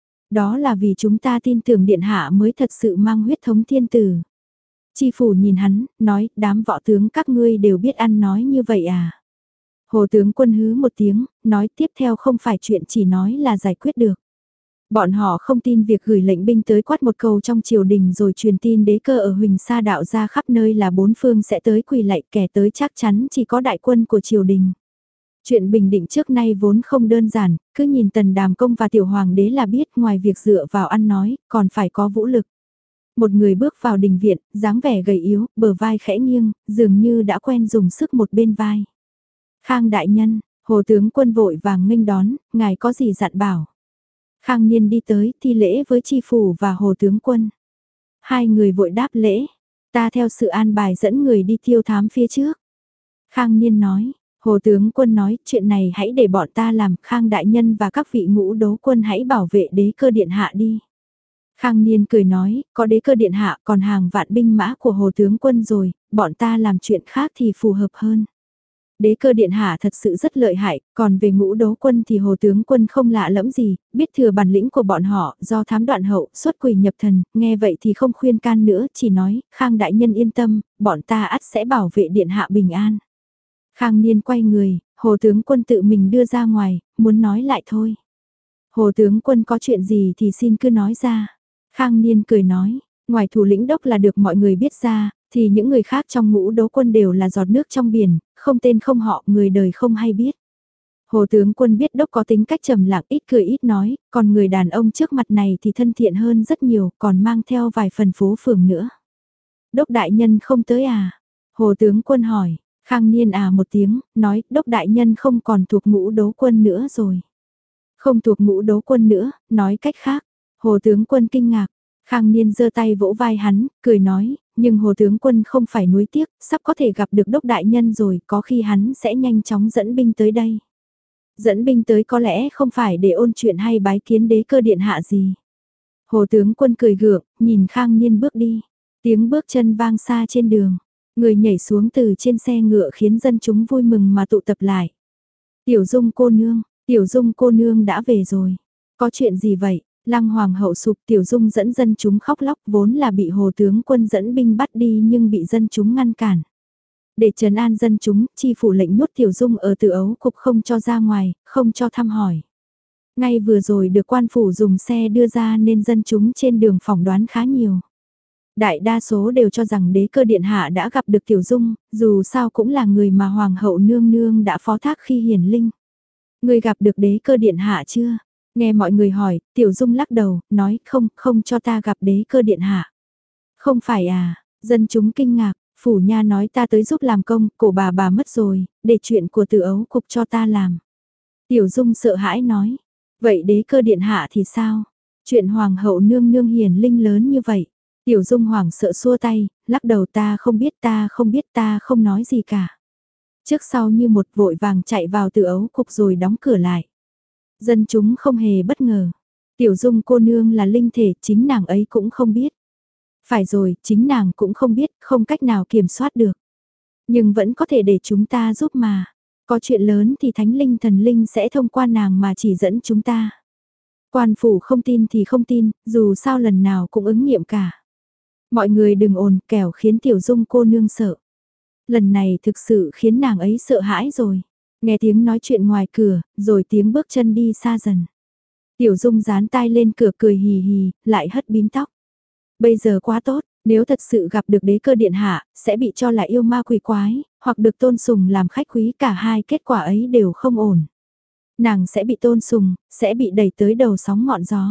Đó là vì chúng ta tin tưởng Điện Hạ mới thật sự mang huyết thống thiên tử. Chi phủ nhìn hắn, nói, đám võ tướng các ngươi đều biết ăn nói như vậy à? Hồ tướng quân hứ một tiếng, nói tiếp theo không phải chuyện chỉ nói là giải quyết được. Bọn họ không tin việc gửi lệnh binh tới quát một câu trong triều đình rồi truyền tin đế cơ ở Huỳnh Sa đạo ra khắp nơi là bốn phương sẽ tới quỳ lạy, kẻ tới chắc chắn chỉ có đại quân của triều đình. Chuyện bình định trước nay vốn không đơn giản, cứ nhìn Tần Đàm Công và Tiểu Hoàng đế là biết ngoài việc dựa vào ăn nói, còn phải có vũ lực. Một người bước vào đình viện, dáng vẻ gầy yếu, bờ vai khẽ nghiêng, dường như đã quen dùng sức một bên vai. Khang đại nhân, Hồ tướng quân vội vàng nghênh đón, ngài có gì dặn bảo. Khang Niên đi tới, thi lễ với Chi phủ và Hồ tướng quân. Hai người vội đáp lễ, ta theo sự an bài dẫn người đi tiêu thám phía trước. Khang Niên nói, Hồ tướng quân nói, chuyện này hãy để bọn ta làm, Khang đại nhân và các vị ngũ đấu quân hãy bảo vệ đế cơ điện hạ đi. Khang Niên cười nói, có đế cơ điện hạ còn hàng vạn binh mã của Hồ tướng quân rồi, bọn ta làm chuyện khác thì phù hợp hơn. Đế cơ điện hạ thật sự rất lợi hại, còn về ngũ đấu quân thì Hồ tướng quân không lạ lẫm gì, biết thừa bản lĩnh của bọn họ, do thám đoạn hậu, xuất quỷ nhập thần, nghe vậy thì không khuyên can nữa, chỉ nói, Khang đại nhân yên tâm, bọn ta ắt sẽ bảo vệ điện hạ bình an. Khang Niên quay người, Hồ tướng quân tự mình đưa ra ngoài, muốn nói lại thôi. Hồ tướng quân có chuyện gì thì xin cứ nói ra. Khang Niên cười nói, ngoài thủ lĩnh đốc là được mọi người biết ra, thì những người khác trong ngũ đấu quân đều là giọt nước trong biển, không tên không họ, người đời không hay biết. Hồ tướng quân biết đốc có tính cách trầm lặng, ít cười ít nói, còn người đàn ông trước mặt này thì thân thiện hơn rất nhiều, còn mang theo vài phần phố phường nữa. Đốc đại nhân không tới à? Hồ tướng quân hỏi, Khang Niên à một tiếng, nói, đốc đại nhân không còn thuộc ngũ đấu quân nữa rồi. Không thuộc ngũ đấu quân nữa, nói cách khác. Hồ tướng quân kinh ngạc, Khang Niên giơ tay vỗ vai hắn, cười nói, nhưng Hồ tướng quân không phải nuối tiếc, sắp có thể gặp được đốc đại nhân rồi, có khi hắn sẽ nhanh chóng dẫn binh tới đây. Dẫn binh tới có lẽ không phải để ôn chuyện hay bái kiến đế cơ điện hạ gì. Hồ tướng quân cười gượng, nhìn Khang Niên bước đi, tiếng bước chân vang xa trên đường, người nhảy xuống từ trên xe ngựa khiến dân chúng vui mừng mà tụ tập lại. Tiểu Dung cô nương, Tiểu Dung cô nương đã về rồi, có chuyện gì vậy? Lăng hoàng hậu sụp, Tiểu Dung dẫn dân chúng khóc lóc, vốn là bị Hồ tướng quân dẫn binh bắt đi nhưng bị dân chúng ngăn cản. Để trấn an dân chúng, chi phủ lệnh nhốt Tiểu Dung ở Từ Ấu cục không cho ra ngoài, không cho thăm hỏi. Ngay vừa rồi được quan phủ dùng xe đưa ra nên dân chúng trên đường phỏng đoán khá nhiều. Đại đa số đều cho rằng đế cơ điện hạ đã gặp được Tiểu Dung, dù sao cũng là người mà hoàng hậu nương nương đã phó thác khi hiển linh. Người gặp được đế cơ điện hạ chưa? Nghe mọi người hỏi, Tiểu Dung lắc đầu, nói không, không cho ta gặp đế cơ điện hạ. Không phải à, dân chúng kinh ngạc, phủ nha nói ta tới giúp làm công, cổ bà bà mất rồi, để chuyện của Từ Ấu cục cho ta làm. Tiểu Dung sợ hãi nói, vậy đế cơ điện hạ thì sao? Chuyện hoàng hậu nương nương hiền linh lớn như vậy. Tiểu Dung hoảng sợ xua tay, lắc đầu ta không biết ta không biết ta không nói gì cả. Trước sau như một vội vàng chạy vào Từ Ấu cục rồi đóng cửa lại. Dân chúng không hề bất ngờ. Tiểu Dung cô nương là linh thể, chính nàng ấy cũng không biết. Phải rồi, chính nàng cũng không biết, không cách nào kiểm soát được. Nhưng vẫn có thể để chúng ta giúp mà. Có chuyện lớn thì thánh linh thần linh sẽ thông qua nàng mà chỉ dẫn chúng ta. Quan phủ không tin thì không tin, dù sao lần nào cũng ứng nghiệm cả. Mọi người đừng ồn, kẻo khiến Tiểu Dung cô nương sợ. Lần này thực sự khiến nàng ấy sợ hãi rồi. Nghe tiếng nói chuyện ngoài cửa, rồi tiếng bước chân đi xa dần. Tiểu Dung dán tai lên cửa cười hì hì, lại hất bím tóc. Bây giờ quá tốt, nếu thật sự gặp được đế cơ điện hạ, sẽ bị cho là yêu ma quỷ quái, hoặc được tôn sùng làm khách quý, cả hai kết quả ấy đều không ổn. Nàng sẽ bị tôn sùng, sẽ bị đẩy tới đầu sóng ngọn gió.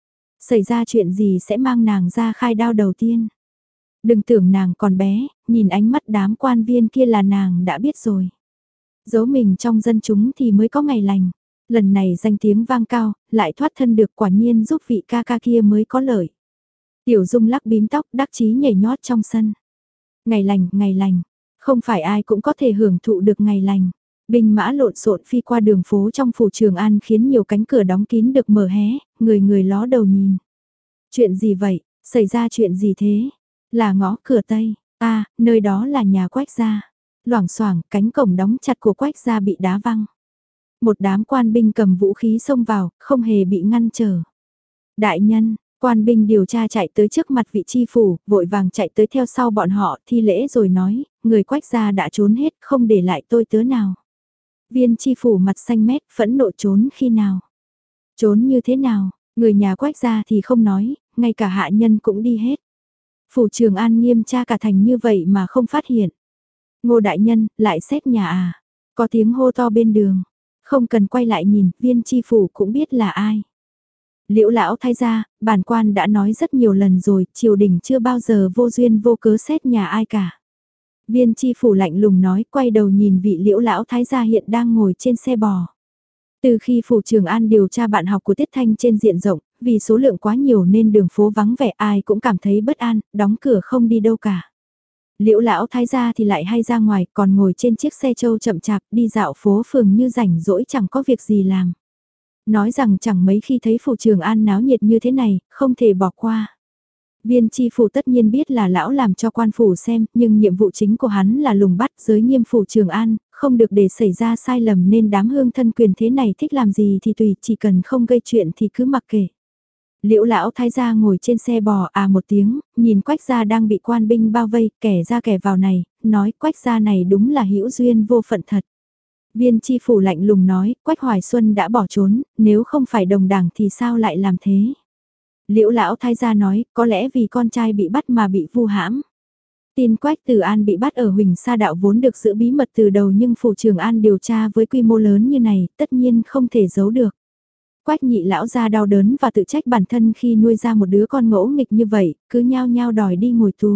Xảy ra chuyện gì sẽ mang nàng ra khai đao đầu tiên. Đừng tưởng nàng còn bé, nhìn ánh mắt đám quan viên kia là nàng đã biết rồi. Giấu mình trong dân chúng thì mới có ngày lành. Lần này danh tiếng vang cao, lại thoát thân được, quả nhiên giúp vị ca ca kia mới có lợi. Tiểu Dung lắc bím tóc đắc chí nhảy nhót trong sân. Ngày lành, ngày lành, không phải ai cũng có thể hưởng thụ được ngày lành. Binh mã lộn xộn phi qua đường phố trong phủ Trường An khiến nhiều cánh cửa đóng kín được mở hé, người người ló đầu nhìn. Chuyện gì vậy, xảy ra chuyện gì thế? Là ngõ cửa Tây, à, nơi đó là nhà Quách gia. Loảng xoảng, cánh cổng đóng chặt của Quách gia bị đá văng. Một đám quan binh cầm vũ khí xông vào, không hề bị ngăn trở. Đại nhân, quan binh điều tra chạy tới trước mặt vị chi phủ, vội vàng chạy tới theo sau bọn họ, thi lễ rồi nói, người Quách gia đã trốn hết, không để lại tôi tớ nào. Viên chi phủ mặt xanh mét, phẫn nộ trốn khi nào? Trốn như thế nào? Người nhà Quách gia thì không nói, ngay cả hạ nhân cũng đi hết. Phủ Trường An nghiêm tra cả thành như vậy mà không phát hiện. Ngô đại nhân, lại xét nhà à? Có tiếng hô to bên đường. Không cần quay lại nhìn, viên chi phủ cũng biết là ai. Liễu lão thái gia, bản quan đã nói rất nhiều lần rồi, triều đình chưa bao giờ vô duyên vô cớ xét nhà ai cả. Viên chi phủ lạnh lùng nói, quay đầu nhìn vị liễu lão thái gia hiện đang ngồi trên xe bò. Từ khi phủ Trường An điều tra bạn học của Tiết Thanh trên diện rộng, vì số lượng quá nhiều nên đường phố vắng vẻ, ai cũng cảm thấy bất an, đóng cửa không đi đâu cả. Liễu lão thái gia thì lại hay ra ngoài, còn ngồi trên chiếc xe trâu chậm chạp đi dạo phố phường như rảnh rỗi chẳng có việc gì làm. Nói rằng chẳng mấy khi thấy phủ Trường An náo nhiệt như thế này, không thể bỏ qua. Viên chi phủ tất nhiên biết là lão làm cho quan phủ xem, nhưng nhiệm vụ chính của hắn là lùng bắt giới nghiêm phủ Trường An, không được để xảy ra sai lầm, nên đám hương thân quyền thế này thích làm gì thì tùy, chỉ cần không gây chuyện thì cứ mặc kệ. Liễu lão thái gia ngồi trên xe bò à một tiếng, nhìn Quách gia đang bị quan binh bao vây, kẻ ra kẻ vào này, nói Quách gia này đúng là hữu duyên vô phận thật. Viên chi phủ lạnh lùng nói, Quách Hoài Xuân đã bỏ trốn, nếu không phải đồng đảng thì sao lại làm thế? Liễu lão thái gia nói, có lẽ vì con trai bị bắt mà bị vu hãm. Tin Quách Tử An bị bắt ở Huỳnh Sa Đạo vốn được giữ bí mật từ đầu, nhưng phủ Trường An điều tra với quy mô lớn như này, tất nhiên không thể giấu được. Quách nhị lão gia đau đớn và tự trách bản thân khi nuôi ra một đứa con ngỗ nghịch như vậy, cứ nhao nhao đòi đi ngồi tù.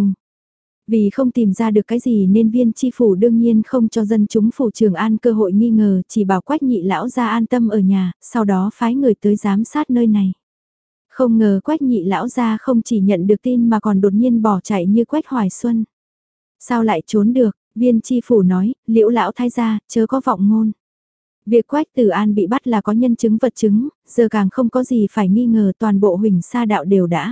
Vì không tìm ra được cái gì nên viên chi phủ đương nhiên không cho dân chúng phủ Trường An cơ hội nghi ngờ, chỉ bảo Quách nhị lão gia an tâm ở nhà, sau đó phái người tới giám sát nơi này. Không ngờ Quách nhị lão gia không chỉ nhận được tin mà còn đột nhiên bỏ chạy như Quách Hoài Xuân. Sao lại trốn được, viên chi phủ nói, Liễu lão thái gia, chớ có vọng ngôn. Việc Quách Tử An bị bắt là có nhân chứng vật chứng, giờ càng không có gì phải nghi ngờ, toàn bộ Huỳnh Sa Đạo đều đã.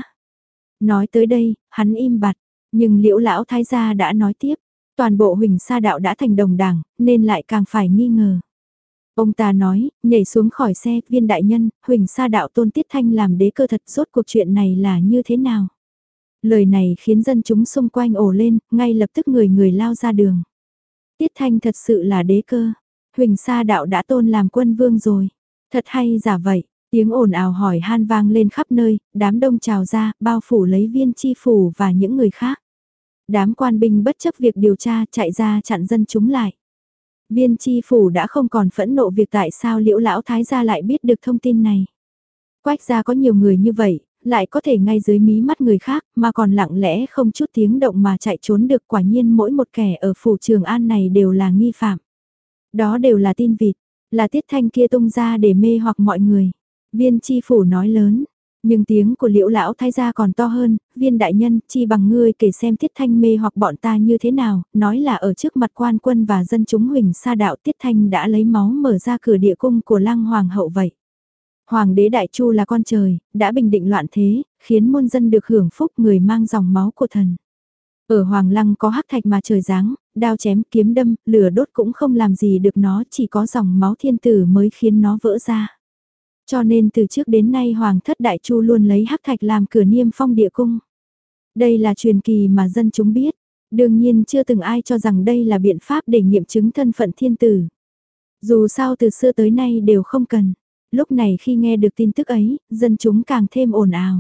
Nói tới đây, hắn im bặt, nhưng Liễu lão thái gia đã nói tiếp, toàn bộ Huỳnh Sa Đạo đã thành đồng đảng, nên lại càng phải nghi ngờ. Ông ta nói, nhảy xuống khỏi xe, viên đại nhân, Huỳnh Sa Đạo tôn Tiết Thanh làm đế cơ thật, rốt cuộc chuyện này là như thế nào? Lời này khiến dân chúng xung quanh ồ lên, ngay lập tức người người lao ra đường. Tiết Thanh thật sự là đế cơ. Huỳnh Sa Đạo đã tôn làm quân vương rồi. Thật hay giả vậy, tiếng ồn ào hỏi han vang lên khắp nơi, đám đông trào ra, bao phủ lấy viên chi phủ và những người khác. Đám quan binh bất chấp việc điều tra chạy ra chặn dân chúng lại. Viên chi phủ đã không còn phẫn nộ việc tại sao Liễu lão thái gia lại biết được thông tin này. Quách gia có nhiều người như vậy, lại có thể ngay dưới mí mắt người khác mà còn lặng lẽ không chút tiếng động mà chạy trốn được, quả nhiên mỗi một kẻ ở phủ Trường An này đều là nghi phạm. Đó đều là tin vịt, là Tiết Thanh kia tung ra để mê hoặc mọi người. Viên chi phủ nói lớn, nhưng tiếng của Liễu lão thái gia còn to hơn, viên đại nhân, chi bằng ngươi kể xem Tiết Thanh mê hoặc bọn ta như thế nào, nói là ở trước mặt quan quân và dân chúng Huỳnh Sa Đạo Tiết Thanh đã lấy máu mở ra cửa địa cung của Lăng Hoàng hậu vậy. Hoàng đế Đại Chu là con trời, đã bình định loạn thế, khiến muôn dân được hưởng phúc người mang dòng máu của thần. Ở Hoàng Lăng có hắc thạch mà trời giáng, đao chém kiếm đâm, lửa đốt cũng không làm gì được nó, chỉ có dòng máu thiên tử mới khiến nó vỡ ra. Cho nên từ trước đến nay Hoàng thất Đại Chu luôn lấy hắc thạch làm cửa niêm phong địa cung. Đây là truyền kỳ mà dân chúng biết, đương nhiên chưa từng ai cho rằng đây là biện pháp để nghiệm chứng thân phận thiên tử. Dù sao từ xưa tới nay đều không cần, lúc này khi nghe được tin tức ấy, dân chúng càng thêm ồn ào.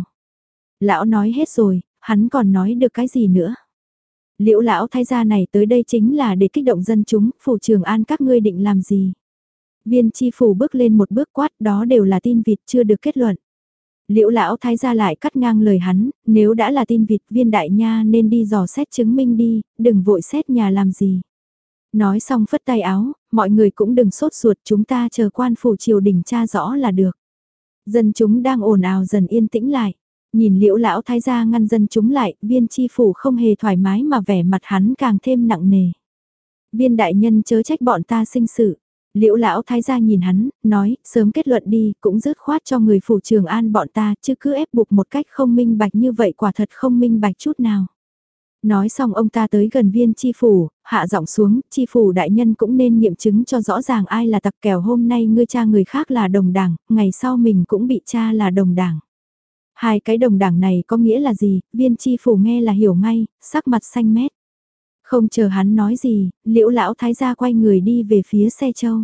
Lão nói hết rồi, hắn còn nói được cái gì nữa? Liễu lão thái gia này tới đây chính là để kích động dân chúng, phủ Trường An các ngươi định làm gì? Viên chi phủ bước lên một bước quát, đó đều là tin vịt chưa được kết luận. Liễu lão thái gia lại cắt ngang lời hắn, nếu đã là tin vịt Viên đại nha nên đi dò xét chứng minh đi, đừng vội xét nhà làm gì. Nói xong phất tay áo, mọi người cũng đừng sốt ruột, chúng ta chờ quan phủ triều đình tra rõ là được. Dân chúng đang ồn ào dần yên tĩnh lại. Nhìn Liễu lão thái gia ngăn dân chúng lại, Viên chi phủ không hề thoải mái mà vẻ mặt hắn càng thêm nặng nề. Viên đại nhân chớ trách bọn ta sinh sự. Liễu lão thái gia nhìn hắn, nói, sớm kết luận đi, cũng dứt khoát cho người phủ Trường An bọn ta, chứ cứ ép buộc một cách không minh bạch như vậy quả thật không minh bạch chút nào. Nói xong ông ta tới gần Viên chi phủ, hạ giọng xuống, chi phủ đại nhân cũng nên nghiệm chứng cho rõ ràng ai là tặc, kẻo hôm nay ngươi cha người khác là đồng đảng, ngày sau mình cũng bị cha là đồng đảng. Hai cái đồng đảng này có nghĩa là gì, Viên chi phủ nghe là hiểu ngay, sắc mặt xanh mét. Không chờ hắn nói gì, Liễu lão thái gia quay người đi về phía xe châu.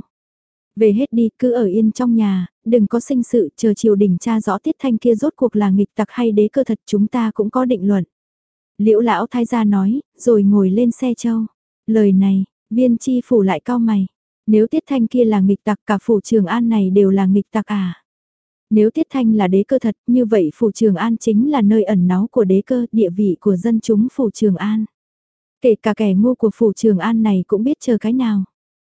Về hết đi, cứ ở yên trong nhà, đừng có sinh sự, chờ triều đình tra rõ Tiết Thanh kia rốt cuộc là nghịch tặc hay đế cơ thật, chúng ta cũng có định luận. Liễu lão thái gia nói, rồi ngồi lên xe châu. Lời này, Viên chi phủ lại cau mày. Nếu Tiết Thanh kia là nghịch tặc, cả phủ Trường An này đều là nghịch tặc à? Nếu Tiết Thanh là đế cơ thật, như vậy phủ Trường An chính là nơi ẩn náu của đế cơ, địa vị của dân chúng phủ Trường An. Kể cả kẻ ngu của phủ Trường An này cũng biết chờ cái nào.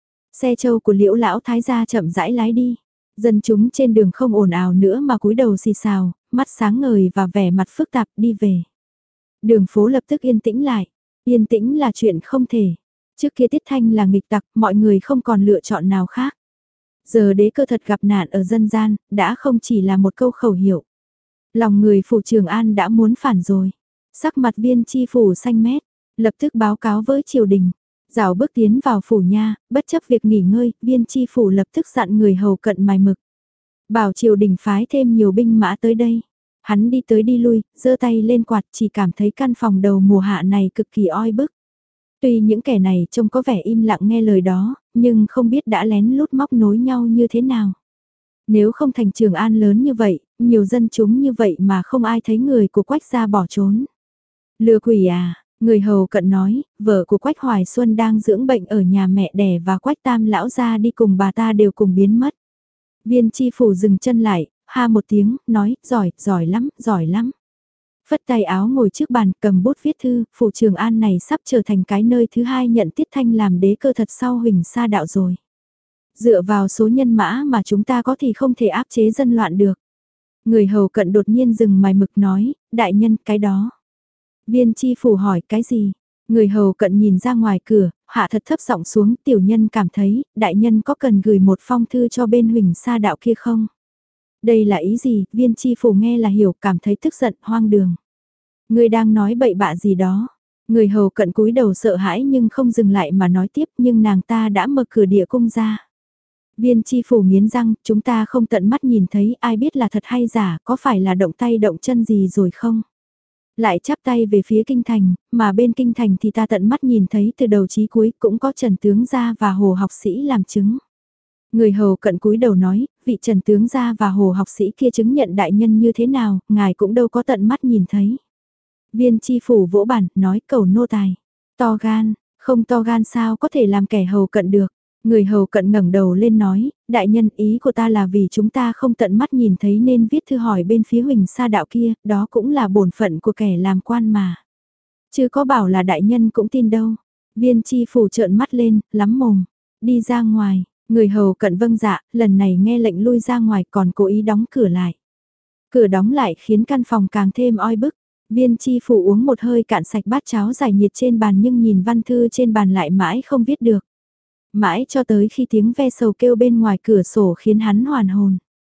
Xe châu của Liễu lão thái gia chậm rãi lái đi. Dân chúng trên đường không ồn ào nữa mà cúi đầu xì xào, mắt sáng ngời và vẻ mặt phức tạp đi về. Đường phố lập tức yên tĩnh lại. Yên tĩnh là chuyện không thể. Trước kia Tiết Thanh là nghịch tặc, mọi người không còn lựa chọn nào khác. Giờ đế cơ thật gặp nạn ở dân gian, đã không chỉ là một câu khẩu hiệu. Lòng người phủ Trường An đã muốn phản rồi. Sắc mặt Viên chi phủ xanh mét, lập tức báo cáo với triều đình. Rảo bước tiến vào phủ nha, bất chấp việc nghỉ ngơi, Viên chi phủ lập tức dặn người hầu cận mài mực. Bảo triều đình phái thêm nhiều binh mã tới đây. Hắn đi tới đi lui, giơ tay lên quạt, chỉ cảm thấy căn phòng đầu mùa hạ này cực kỳ oi bức. Tuy những kẻ này trông có vẻ im lặng nghe lời đó, nhưng không biết đã lén lút móc nối nhau như thế nào. Nếu không thành Trường An lớn như vậy, nhiều dân chúng như vậy mà không ai thấy người của Quách gia bỏ trốn. Lừa quỷ à, người hầu cận nói, vợ của Quách Hoài Xuân đang dưỡng bệnh ở nhà mẹ đẻ và Quách Tam lão gia đi cùng bà ta đều cùng biến mất. Viên chi phủ dừng chân lại, ha một tiếng, nói, giỏi, giỏi lắm, giỏi lắm. Phất tay áo ngồi trước bàn, cầm bút viết thư, phủ Trường An này sắp trở thành cái nơi thứ hai nhận Tiết Thanh làm đế cơ thật sau Huỳnh Sa đạo rồi. Dựa vào số nhân mã mà chúng ta có thì không thể áp chế dân loạn được. Người hầu cận đột nhiên dừng mài mực nói, đại nhân, cái đó. Viên chi phủ hỏi cái gì? Người hầu cận nhìn ra ngoài cửa, hạ thật thấp giọng xuống, tiểu nhân cảm thấy, đại nhân có cần gửi một phong thư cho bên Huỳnh Sa đạo kia không? Đây là ý gì? Viên chi phủ nghe là hiểu, cảm thấy tức giận, hoang đường. Người đang nói bậy bạ gì đó. Người hầu cận cúi đầu sợ hãi nhưng không dừng lại mà nói tiếp, nhưng nàng ta đã mở cửa địa cung ra. Viên chi phủ nghiến răng, chúng ta không tận mắt nhìn thấy, ai biết là thật hay giả, có phải là động tay động chân gì rồi không? Lại chắp tay về phía kinh thành, mà bên kinh thành thì ta tận mắt nhìn thấy từ đầu chí cuối cũng có Trần tướng gia và Hồ học sĩ làm chứng. Người hầu cận cúi đầu nói, vị Trần tướng gia và Hồ học sĩ kia chứng nhận đại nhân như thế nào, ngài cũng đâu có tận mắt nhìn thấy. Viên chi phủ vỗ bản, nói cầu nô tài. To gan, không to gan sao có thể làm kẻ hầu cận được. Người hầu cận ngẩng đầu lên nói, đại nhân ý của ta là vì chúng ta không tận mắt nhìn thấy nên viết thư hỏi bên phía Huỳnh Sa đạo kia, đó cũng là bổn phận của kẻ làm quan mà. Chứ có bảo là đại nhân cũng tin đâu. Viên chi phủ trợn mắt lên, lắm mồm, đi ra ngoài, người hầu cận vâng dạ, lần này nghe lệnh lui ra ngoài còn cố ý đóng cửa lại. Cửa đóng lại khiến căn phòng càng thêm oi bức. Viên chi phủ uống một hơi cạn sạch bát cháo giải nhiệt trên bàn nhưng nhìn văn thư trên bàn lại mãi không viết được. Mãi cho tới khi tiếng ve sầu kêu bên ngoài cửa sổ khiến hắn hoàn hồn.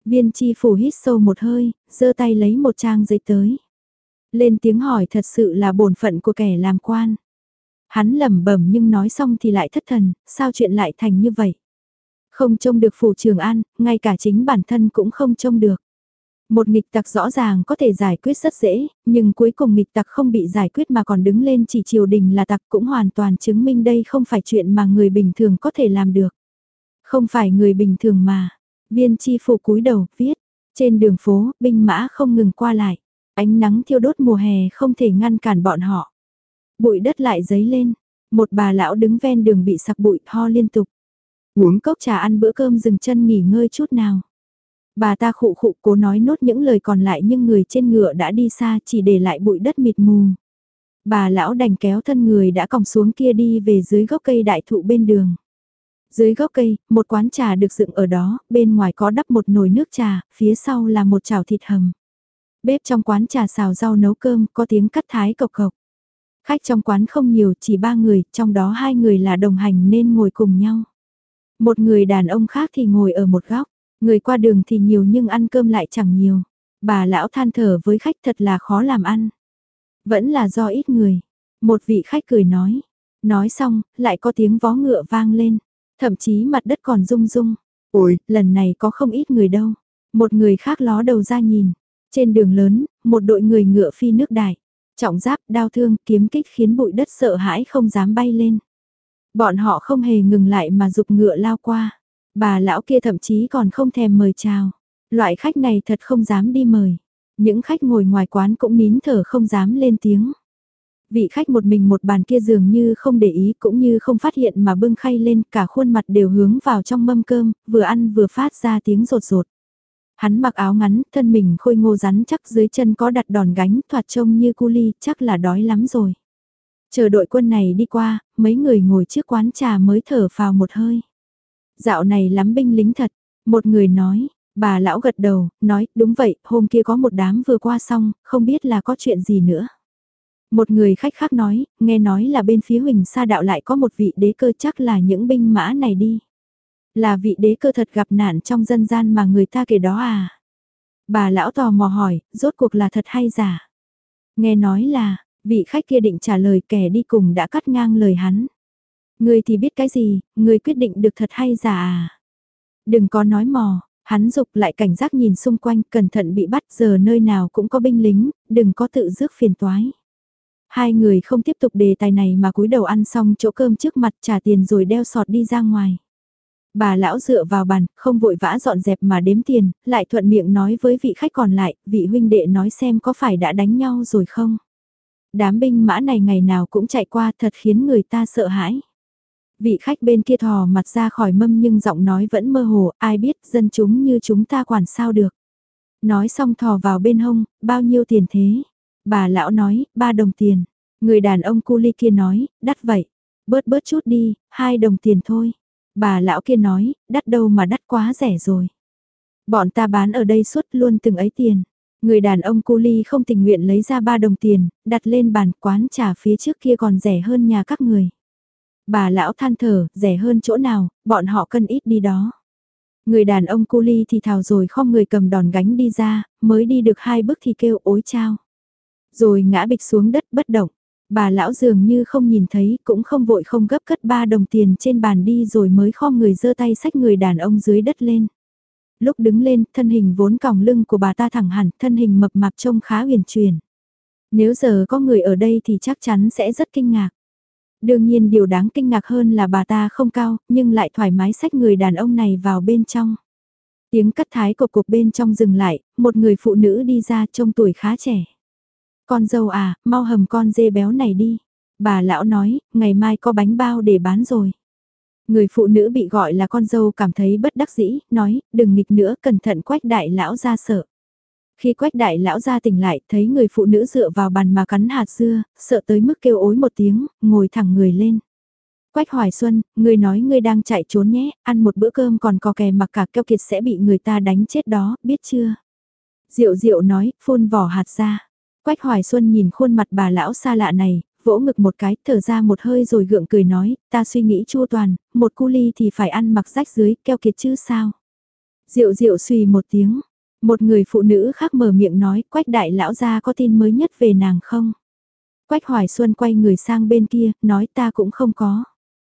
Viên chi phủ hít sâu một hơi, giơ tay lấy một trang giấy tới. Lên tiếng hỏi thật sự là bổn phận của kẻ làm quan. Hắn lẩm bẩm nhưng nói xong thì lại thất thần, sao chuyện lại thành như vậy? Không trông được phủ Trường An, ngay cả chính bản thân cũng không trông được. Một nghịch tặc rõ ràng có thể giải quyết rất dễ, nhưng cuối cùng nghịch tặc không bị giải quyết mà còn đứng lên chỉ triều đình là tặc cũng hoàn toàn chứng minh đây không phải chuyện mà người bình thường có thể làm được. Không phải người bình thường mà. Viên chi phủ cúi đầu, viết. Trên đường phố, binh mã không ngừng qua lại. Ánh nắng thiêu đốt mùa hè không thể ngăn cản bọn họ. Bụi đất lại dấy lên. Một bà lão đứng ven đường bị sặc bụi, ho liên tục. Uống cốc trà ăn bữa cơm dừng chân nghỉ ngơi chút nào. Bà ta khụ khụ cố nói nốt những lời còn lại nhưng người trên ngựa đã đi xa chỉ để lại bụi đất mịt mù. Bà lão đành kéo thân người đã còng xuống kia đi về dưới gốc cây đại thụ bên đường. Dưới gốc cây, một quán trà được dựng ở đó, bên ngoài có đắp một nồi nước trà, phía sau là một chảo thịt hầm. Bếp trong quán trà xào rau nấu cơm, có tiếng cắt thái cộc cộc. Khách trong quán không nhiều, chỉ ba người, trong đó hai người là đồng hành nên ngồi cùng nhau. Một người đàn ông khác thì ngồi ở một góc, người qua đường thì nhiều nhưng ăn cơm lại chẳng nhiều. Bà lão than thở với khách thật là khó làm ăn. Vẫn là do ít người. Một vị khách cười nói. Nói xong, lại có tiếng vó ngựa vang lên. Thậm chí mặt đất còn rung rung. Ôi, lần này có không ít người đâu. Một người khác ló đầu ra nhìn. Trên đường lớn, một đội người ngựa phi nước đại. Trọng giáp, đao thương, kiếm kích khiến bụi đất sợ hãi không dám bay lên. Bọn họ không hề ngừng lại mà giục ngựa lao qua. Bà lão kia thậm chí còn không thèm mời chào. Loại khách này thật không dám đi mời. Những khách ngồi ngoài quán cũng nín thở không dám lên tiếng. Vị khách một mình một bàn kia dường như không để ý cũng như không phát hiện mà bưng khay lên cả khuôn mặt đều hướng vào trong mâm cơm, vừa ăn vừa phát ra tiếng rột rột. Hắn mặc áo ngắn, thân mình khôi ngô rắn chắc dưới chân có đặt đòn gánh thoạt trông như cu ly, chắc là đói lắm rồi. Chờ đội quân này đi qua, mấy người ngồi trước quán trà mới thở phào một hơi. Dạo này lắm binh lính thật, một người nói, bà lão gật đầu, nói, đúng vậy, hôm kia có một đám vừa qua xong, không biết là có chuyện gì nữa. Một người khách khác nói, nghe nói là bên phía Huỳnh Sa Đạo lại có một vị đế cơ chắc là những binh mã này đi. Là vị đế cơ thật gặp nạn trong dân gian mà người ta kể đó à? Bà lão tò mò hỏi, rốt cuộc là thật hay giả? Nghe nói là, vị khách kia định trả lời kẻ đi cùng đã cắt ngang lời hắn. Người thì biết cái gì, người quyết định được thật hay giả à? Đừng có nói mò, hắn dục lại cảnh giác nhìn xung quanh, cẩn thận bị bắt giờ nơi nào cũng có binh lính, đừng có tự rước phiền toái. Hai người không tiếp tục đề tài này mà cúi đầu ăn xong chỗ cơm trước mặt trả tiền rồi đeo sọt đi ra ngoài. Bà lão dựa vào bàn, không vội vã dọn dẹp mà đếm tiền, lại thuận miệng nói với vị khách còn lại, vị huynh đệ nói xem có phải đã đánh nhau rồi không. Đám binh mã này ngày nào cũng chạy qua thật khiến người ta sợ hãi. Vị khách bên kia thò mặt ra khỏi mâm nhưng giọng nói vẫn mơ hồ, ai biết dân chúng như chúng ta quản sao được. Nói xong thò vào bên hông, bao nhiêu tiền thế? Bà lão nói, ba đồng tiền. Người đàn ông cu ly kia nói, đắt vậy. Bớt bớt chút đi, hai đồng tiền thôi. Bà lão kia nói, đắt đâu mà đắt quá rẻ rồi. Bọn ta bán ở đây suốt luôn từng ấy tiền. Người đàn ông cu ly không tình nguyện lấy ra ba đồng tiền, đặt lên bàn quán trà phía trước kia còn rẻ hơn nhà các người. Bà lão than thở, rẻ hơn chỗ nào, bọn họ cân ít đi đó. Người đàn ông cu ly thì thào rồi không người cầm đòn gánh đi ra, mới đi được hai bước thì kêu ối chao. Rồi ngã bịch xuống đất bất động. Bà lão dường như không nhìn thấy, cũng không vội không gấp cất ba đồng tiền trên bàn đi rồi mới khom người giơ tay xách người đàn ông dưới đất lên. Lúc đứng lên, thân hình vốn còng lưng của bà ta thẳng hẳn, thân hình mập mạp trông khá huyền chuyển. Nếu giờ có người ở đây thì chắc chắn sẽ rất kinh ngạc. Đương nhiên điều đáng kinh ngạc hơn là bà ta không cao, nhưng lại thoải mái xách người đàn ông này vào bên trong. Tiếng cắt thái cộc cộc bên trong dừng lại, một người phụ nữ đi ra trông tuổi khá trẻ. Con dâu à, mau hầm con dê béo này đi. Bà lão nói, ngày mai có bánh bao để bán rồi. Người phụ nữ bị gọi là con dâu cảm thấy bất đắc dĩ, nói, đừng nghịch nữa, cẩn thận Quách đại lão ra sợ. Khi Quách đại lão ra tỉnh lại, thấy người phụ nữ dựa vào bàn mà cắn hạt dưa, sợ tới mức kêu ối một tiếng, ngồi thẳng người lên. Quách Hoài Xuân, ngươi nói ngươi đang chạy trốn nhé, ăn một bữa cơm còn có kè mặc cả keo kiệt sẽ bị người ta đánh chết đó, biết chưa? Diệu Diệu nói, phun vỏ hạt ra. Quách Hoài Xuân nhìn khuôn mặt bà lão xa lạ này, vỗ ngực một cái, thở ra một hơi rồi gượng cười nói, ta suy nghĩ chu toàn, một cu ly thì phải ăn mặc rách dưới, keo kiệt chứ sao. Diệu diệu xùy một tiếng, một người phụ nữ khác mở miệng nói Quách đại lão gia có tin mới nhất về nàng không? Quách Hoài Xuân quay người sang bên kia, nói ta cũng không có.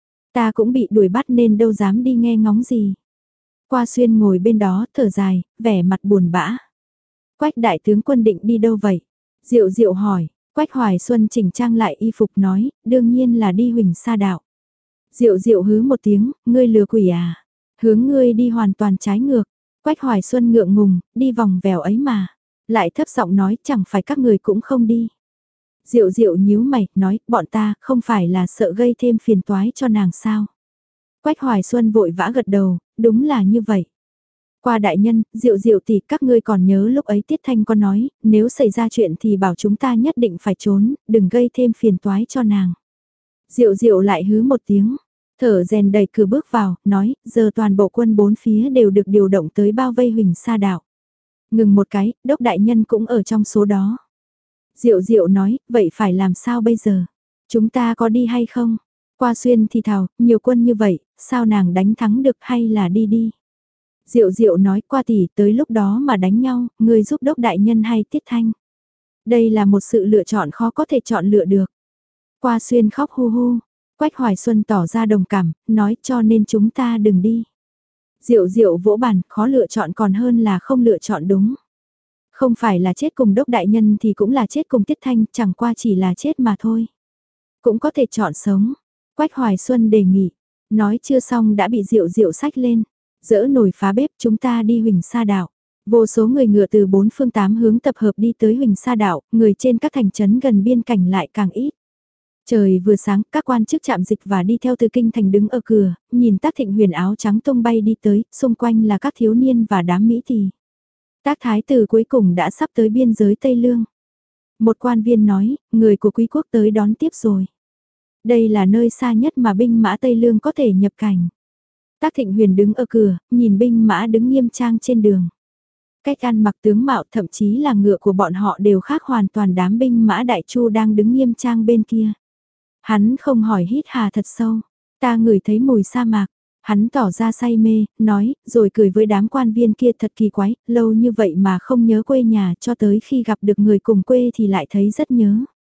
Ta cũng bị đuổi bắt nên đâu dám đi nghe ngóng gì. Qua Xuyên ngồi bên đó, thở dài, vẻ mặt buồn bã. Quách đại tướng quân định đi đâu vậy? Diệu diệu hỏi, Quách Hoài Xuân chỉnh trang lại y phục nói, đương nhiên là đi Huỳnh Sa đạo. Diệu diệu hứ một tiếng, ngươi lừa quỷ à? Hướng ngươi đi hoàn toàn trái ngược. Quách Hoài Xuân ngượng ngùng, đi vòng vèo ấy mà. Lại thấp giọng nói chẳng phải các người cũng không đi. Diệu diệu nhíu mày, nói, bọn ta không phải là sợ gây thêm phiền toái cho nàng sao. Quách Hoài Xuân vội vã gật đầu, đúng là như vậy. Qua đại nhân, Diệu diệu tỷ các ngươi còn nhớ lúc ấy Tiết Thanh có nói, nếu xảy ra chuyện thì bảo chúng ta nhất định phải trốn, đừng gây thêm phiền toái cho nàng. Diệu diệu lại hứ một tiếng, thở rèn đẩy cửa bước vào, nói, giờ toàn bộ quân bốn phía đều được điều động tới bao vây Huỳnh Sa đạo. Ngừng một cái, đốc đại nhân cũng ở trong số đó. Diệu diệu nói, vậy phải làm sao bây giờ? Chúng ta có đi hay không? Qua Xuyên thì thào, nhiều quân như vậy, sao nàng đánh thắng được hay là đi đi? Diệu diệu nói qua tỷ tới lúc đó mà đánh nhau, người giúp đốc đại nhân hay Tiết Thanh. Đây là một sự lựa chọn khó có thể chọn lựa được. Qua Xuyên khóc hu hu, Quách Hoài Xuân tỏ ra đồng cảm, nói cho nên chúng ta đừng đi. Diệu diệu vỗ bàn, khó lựa chọn còn hơn là không lựa chọn đúng. Không phải là chết cùng đốc đại nhân thì cũng là chết cùng Tiết Thanh, chẳng qua chỉ là chết mà thôi. Cũng có thể chọn sống. Quách Hoài Xuân đề nghị, nói chưa xong đã bị Diệu diệu xách lên. Dỡ nồi phá bếp chúng ta đi Huỳnh Sa đạo. Vô số người ngựa từ bốn phương tám hướng tập hợp đi tới Huỳnh Sa đạo, người trên các thành trấn gần biên cảnh lại càng ít. Trời vừa sáng, các quan chức trạm dịch và đi theo từ kinh thành đứng ở cửa, nhìn Tác Thịnh Huyền áo trắng tung bay đi tới, xung quanh là các thiếu niên và đám mỹ tỳ. Tác thái tử cuối cùng đã sắp tới biên giới Tây Lương. Một quan viên nói, người của quý quốc tới đón tiếp rồi. Đây là nơi xa nhất mà binh mã Tây Lương có thể nhập cảnh. Tác Thịnh Huyền đứng ở cửa, nhìn binh mã đứng nghiêm trang trên đường. Cách ăn mặc tướng mạo thậm chí là ngựa của bọn họ đều khác hoàn toàn đám binh mã Đại Chu đang đứng nghiêm trang bên kia. Hắn không hỏi hít hà thật sâu, ta ngửi thấy mùi sa mạc. Hắn tỏ ra say mê, nói, rồi cười với đám quan viên kia thật kỳ quái, lâu như vậy mà không nhớ quê nhà cho tới khi gặp được người cùng quê thì lại thấy rất nhớ.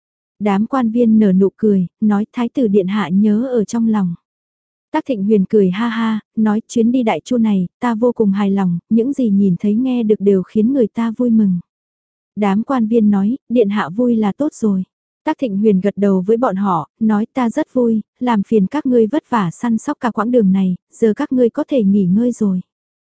Đám quan viên nở nụ cười, nói thái tử điện hạ nhớ ở trong lòng. Tác Thịnh Huyền cười ha ha, nói chuyến đi Đại Chu này, ta vô cùng hài lòng, những gì nhìn thấy nghe được đều khiến người ta vui mừng. Đám quan viên nói, điện hạ vui là tốt rồi. Tác Thịnh Huyền gật đầu với bọn họ, nói ta rất vui, làm phiền các ngươi vất vả săn sóc cả quãng đường này, giờ các ngươi có thể nghỉ ngơi rồi.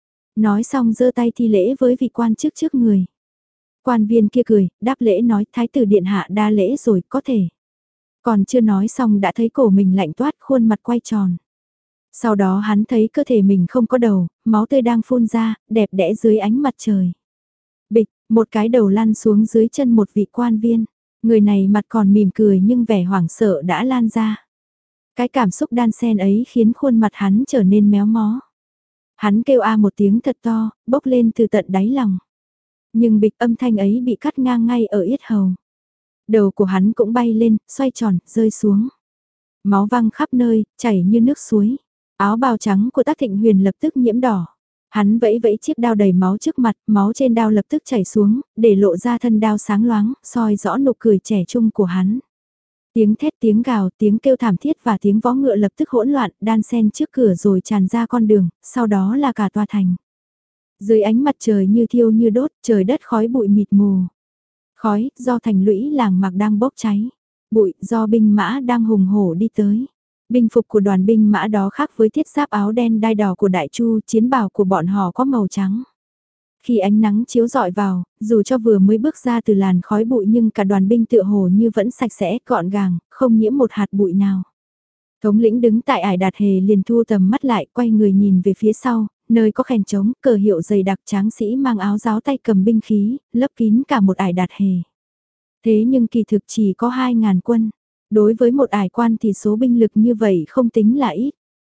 Nói xong giơ tay thi lễ với vị quan chức trước người. Quan viên kia cười, đáp lễ nói thái tử điện hạ đa lễ rồi, có thể. Còn chưa nói xong đã thấy cổ mình lạnh toát, khuôn mặt quay tròn. Sau đó hắn thấy cơ thể mình không có đầu, máu tươi đang phun ra, đẹp đẽ dưới ánh mặt trời. Bịch, một cái đầu lăn xuống dưới chân một vị quan viên. Người này mặt còn mỉm cười nhưng vẻ hoảng sợ đã lan ra. Cái cảm xúc đan xen ấy khiến khuôn mặt hắn trở nên méo mó. Hắn kêu a một tiếng thật to, bốc lên từ tận đáy lòng. Nhưng bịch âm thanh ấy bị cắt ngang ngay ở yết hầu. Đầu của hắn cũng bay lên, xoay tròn, rơi xuống. Máu văng khắp nơi, chảy như nước suối. Áo bào trắng của Tác Thịnh Huyền lập tức nhiễm đỏ. Hắn vẫy vẫy chiếc đao đầy máu trước mặt, máu trên đao lập tức chảy xuống, để lộ ra thân đao sáng loáng, soi rõ nụ cười trẻ trung của hắn. Tiếng thét, tiếng gào, tiếng kêu thảm thiết và tiếng vó ngựa lập tức hỗn loạn, đan xen trước cửa rồi tràn ra con đường, sau đó là cả tòa thành. Dưới ánh mặt trời như thiêu như đốt, trời đất khói bụi mịt mù. Khói, do thành lũy làng mạc đang bốc cháy. Bụi, do binh mã đang hùng hổ đi tới. Binh phục của đoàn binh mã đó khác với thiết giáp áo đen đai đỏ của Đại Chu, chiến bào của bọn họ có màu trắng. Khi ánh nắng chiếu rọi vào, dù cho vừa mới bước ra từ làn khói bụi nhưng cả đoàn binh tựa hồ như vẫn sạch sẽ, gọn gàng, không nhiễm một hạt bụi nào. Thống lĩnh đứng tại ải Đạt Hề liền thu tầm mắt lại, quay người nhìn về phía sau, nơi có kèn trống, cờ hiệu dày đặc tráng sĩ mang áo giáo tay cầm binh khí, lấp kín cả một ải Đạt Hề. Thế nhưng kỳ thực chỉ có hai ngàn quân. Đối với một ải quan thì số binh lực như vậy không tính là ít.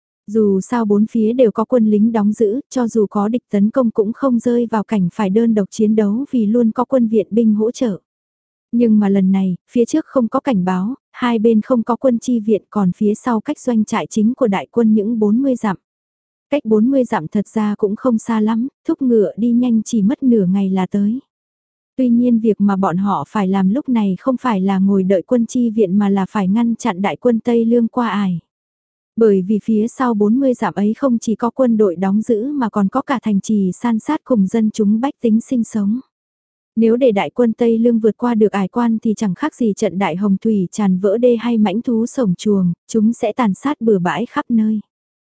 Dù sao bốn phía đều có quân lính đóng giữ, cho dù có địch tấn công cũng không rơi vào cảnh phải đơn độc chiến đấu vì luôn có quân viện binh hỗ trợ. Nhưng mà lần này, phía trước không có cảnh báo, hai bên không có quân chi viện còn phía sau cách doanh trại chính của đại quân những bốn mươi dặm. Cách bốn mươi dặm thật ra cũng không xa lắm, thúc ngựa đi nhanh chỉ mất nửa ngày là tới. Tuy nhiên việc mà bọn họ phải làm lúc này không phải là ngồi đợi quân chi viện mà là phải ngăn chặn đại quân Tây Lương qua ải. Bởi vì phía sau bốn mươi dặm ấy không chỉ có quân đội đóng giữ mà còn có cả thành trì san sát cùng dân chúng bách tính sinh sống. Nếu để đại quân Tây Lương vượt qua được ải quan thì chẳng khác gì trận đại hồng thủy tràn vỡ đê hay mãnh thú sổng chuồng, chúng sẽ tàn sát bừa bãi khắp nơi.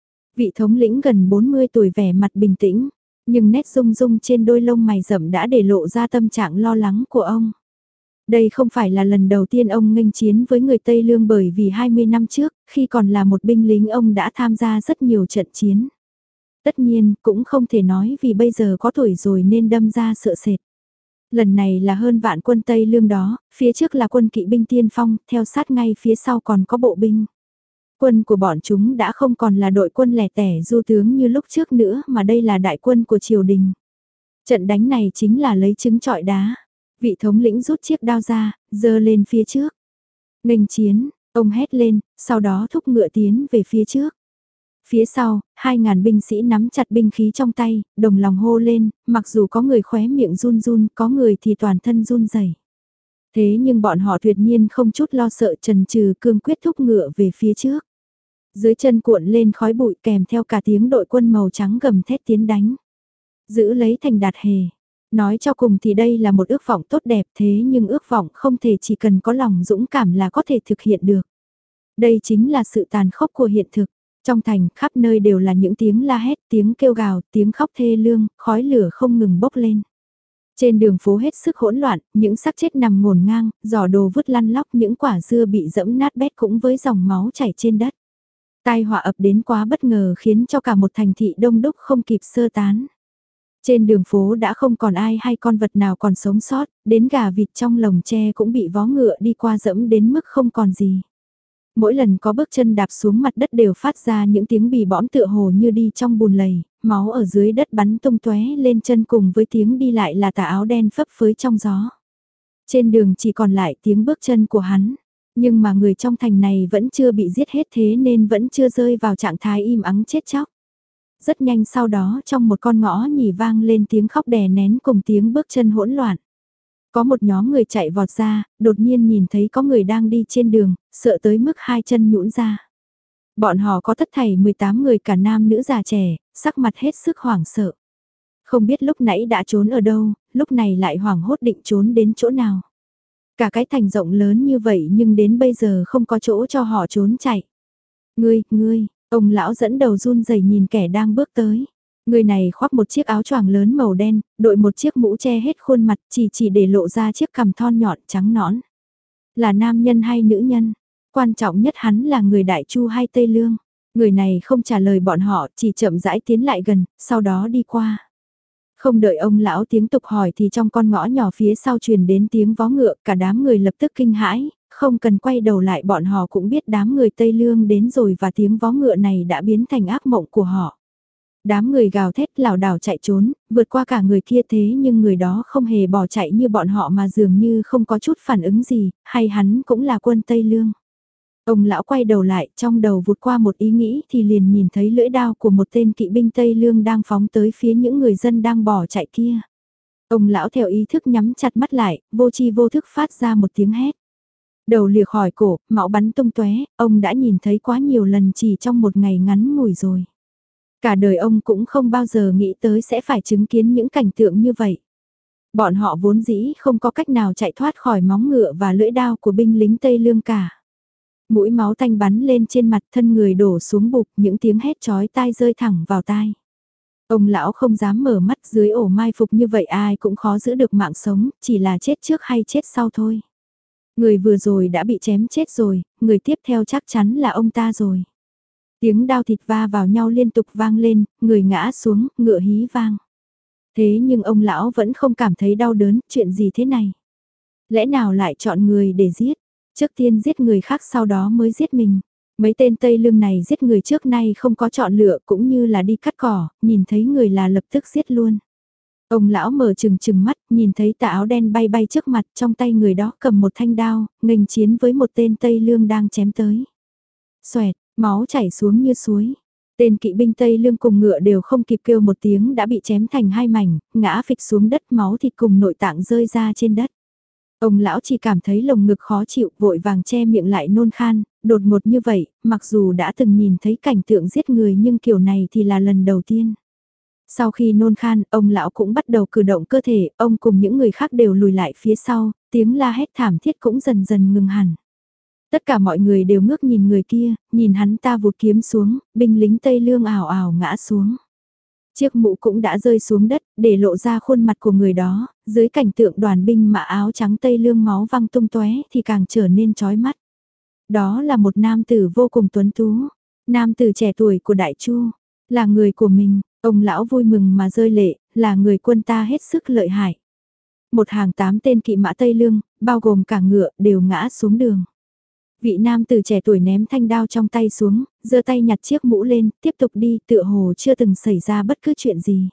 Vị thống lĩnh gần bốn mươi tuổi vẻ mặt bình tĩnh, nhưng nét rung rung trên đôi lông mày rậm đã để lộ ra tâm trạng lo lắng của ông. Đây không phải là lần đầu tiên ông nghênh chiến với người Tây Lương bởi vì hai mươi năm trước, khi còn là một binh lính ông đã tham gia rất nhiều trận chiến. Tất nhiên, cũng không thể nói vì bây giờ có tuổi rồi nên đâm ra sợ sệt. Lần này là hơn vạn quân Tây Lương đó, phía trước là quân kỵ binh tiên phong, theo sát ngay phía sau còn có bộ binh. Quân của bọn chúng đã không còn là đội quân lẻ tẻ du tướng như lúc trước nữa mà đây là đại quân của triều đình. Trận đánh này chính là lấy trứng trọi đá. Vị thống lĩnh rút chiếc đao ra, giơ lên phía trước. Nghênh chiến, ông hét lên, sau đó thúc ngựa tiến về phía trước. Phía sau, hai ngàn binh sĩ nắm chặt binh khí trong tay, đồng lòng hô lên, mặc dù có người khóe miệng run run, có người thì toàn thân run rẩy. Thế nhưng bọn họ tuyệt nhiên không chút lo sợ chần chừ cương quyết thúc ngựa về phía trước. Dưới chân cuộn lên khói bụi kèm theo cả tiếng đội quân màu trắng gầm thét tiến đánh. Giữ lấy thành đạt hề. Nói cho cùng thì đây là một ước vọng tốt đẹp thế nhưng ước vọng không thể chỉ cần có lòng dũng cảm là có thể thực hiện được. Đây chính là sự tàn khốc của hiện thực. Trong thành khắp nơi đều là những tiếng la hét, tiếng kêu gào, tiếng khóc thê lương, khói lửa không ngừng bốc lên. Trên đường phố hết sức hỗn loạn, những xác chết nằm ngổn ngang, giỏ đồ vứt lăn lóc, những quả dưa bị dẫm nát bét cũng với dòng máu chảy trên đất. Tai họa ập đến quá bất ngờ khiến cho cả một thành thị đông đúc không kịp sơ tán. Trên đường phố đã không còn ai hay con vật nào còn sống sót, đến gà vịt trong lồng tre cũng bị vó ngựa đi qua dẫm đến mức không còn gì. Mỗi lần có bước chân đạp xuống mặt đất đều phát ra những tiếng bì bõm tựa hồ như đi trong bùn lầy, máu ở dưới đất bắn tung tóe lên chân cùng với tiếng đi lại là tà áo đen phấp phới trong gió. Trên đường chỉ còn lại tiếng bước chân của hắn, nhưng mà người trong thành này vẫn chưa bị giết hết thế nên vẫn chưa rơi vào trạng thái im ắng chết chóc. Rất nhanh sau đó trong một con ngõ nhỉ vang lên tiếng khóc đè nén cùng tiếng bước chân hỗn loạn. Có một nhóm người chạy vọt ra, đột nhiên nhìn thấy có người đang đi trên đường, sợ tới mức hai chân nhũn ra. Bọn họ có tất thảy mười tám người cả nam nữ già trẻ, sắc mặt hết sức hoảng sợ. Không biết lúc nãy đã trốn ở đâu, lúc này lại hoảng hốt định trốn đến chỗ nào. Cả cái thành rộng lớn như vậy nhưng đến bây giờ không có chỗ cho họ trốn chạy. Ngươi, ngươi, ông lão dẫn đầu run rẩy nhìn kẻ đang bước tới. Người này khoác một chiếc áo choàng lớn màu đen, đội một chiếc mũ che hết khuôn mặt chỉ chỉ để lộ ra chiếc cằm thon nhọn trắng nõn. Là nam nhân hay nữ nhân? Quan trọng nhất hắn là người Đại Chu hay Tây Lương? Người này không trả lời bọn họ, chỉ chậm rãi tiến lại gần, sau đó đi qua. Không đợi ông lão tiếng tục hỏi thì trong con ngõ nhỏ phía sau truyền đến tiếng vó ngựa, cả đám người lập tức kinh hãi, không cần quay đầu lại bọn họ cũng biết đám người Tây Lương đến rồi và tiếng vó ngựa này đã biến thành ác mộng của họ. Đám người gào thét lảo đảo chạy trốn, vượt qua cả người kia thế nhưng người đó không hề bỏ chạy như bọn họ mà dường như không có chút phản ứng gì, hay hắn cũng là quân Tây Lương. Ông lão quay đầu lại, trong đầu vụt qua một ý nghĩ thì liền nhìn thấy lưỡi đao của một tên kỵ binh Tây Lương đang phóng tới phía những người dân đang bỏ chạy kia. Ông lão theo ý thức nhắm chặt mắt lại, vô tri vô thức phát ra một tiếng hét. Đầu lìa khỏi cổ, máu bắn tung tóe, ông đã nhìn thấy quá nhiều lần chỉ trong một ngày ngắn ngủi rồi. Cả đời ông cũng không bao giờ nghĩ tới sẽ phải chứng kiến những cảnh tượng như vậy. Bọn họ vốn dĩ không có cách nào chạy thoát khỏi móng ngựa và lưỡi đao của binh lính Tây Lương cả. Mũi máu tanh bắn lên trên mặt thân người đổ xuống bục, những tiếng hét chói tai rơi thẳng vào tai. Ông lão không dám mở mắt dưới ổ mai phục như vậy ai cũng khó giữ được mạng sống, chỉ là chết trước hay chết sau thôi. Người vừa rồi đã bị chém chết rồi, người tiếp theo chắc chắn là ông ta rồi. Tiếng đao thịt va vào nhau liên tục vang lên, người ngã xuống, ngựa hí vang. Thế nhưng ông lão vẫn không cảm thấy đau đớn, chuyện gì thế này? Lẽ nào lại chọn người để giết? Trước tiên giết người khác sau đó mới giết mình. Mấy tên Tây Lương này giết người trước nay không có chọn lựa cũng như là đi cắt cỏ, nhìn thấy người là lập tức giết luôn. Ông lão mở trừng trừng mắt, nhìn thấy tà áo đen bay bay trước mặt, trong tay người đó cầm một thanh đao, nghênh chiến với một tên Tây Lương đang chém tới. Xoẹt, máu chảy xuống như suối. Tên kỵ binh Tây Lương cùng ngựa đều không kịp kêu một tiếng đã bị chém thành hai mảnh, ngã phịch xuống đất, máu thịt cùng nội tạng rơi ra trên đất. Ông lão chỉ cảm thấy lồng ngực khó chịu, vội vàng che miệng lại nôn khan, đột ngột như vậy, mặc dù đã từng nhìn thấy cảnh tượng giết người nhưng kiểu này thì là lần đầu tiên. Sau khi nôn khan, ông lão cũng bắt đầu cử động cơ thể, ông cùng những người khác đều lùi lại phía sau, tiếng la hét thảm thiết cũng dần dần ngừng hẳn. Tất cả mọi người đều ngước nhìn người kia, nhìn hắn ta vụt kiếm xuống, binh lính Tây Lương ảo ảo ngã xuống. Chiếc mũ cũng đã rơi xuống đất, để lộ ra khuôn mặt của người đó, dưới cảnh tượng đoàn binh mã áo trắng Tây Lương máu văng tung tóe thì càng trở nên chói mắt. Đó là một nam tử vô cùng tuấn tú, nam tử trẻ tuổi của Đại Chu, là người của mình, ông lão vui mừng mà rơi lệ, là người quân ta hết sức lợi hại. Một hàng tám tên kỵ mã Tây Lương, bao gồm cả ngựa, đều ngã xuống đường. Vị nam tử trẻ tuổi ném thanh đao trong tay xuống, giơ tay nhặt chiếc mũ lên, tiếp tục đi, tựa hồ chưa từng xảy ra bất cứ chuyện gì.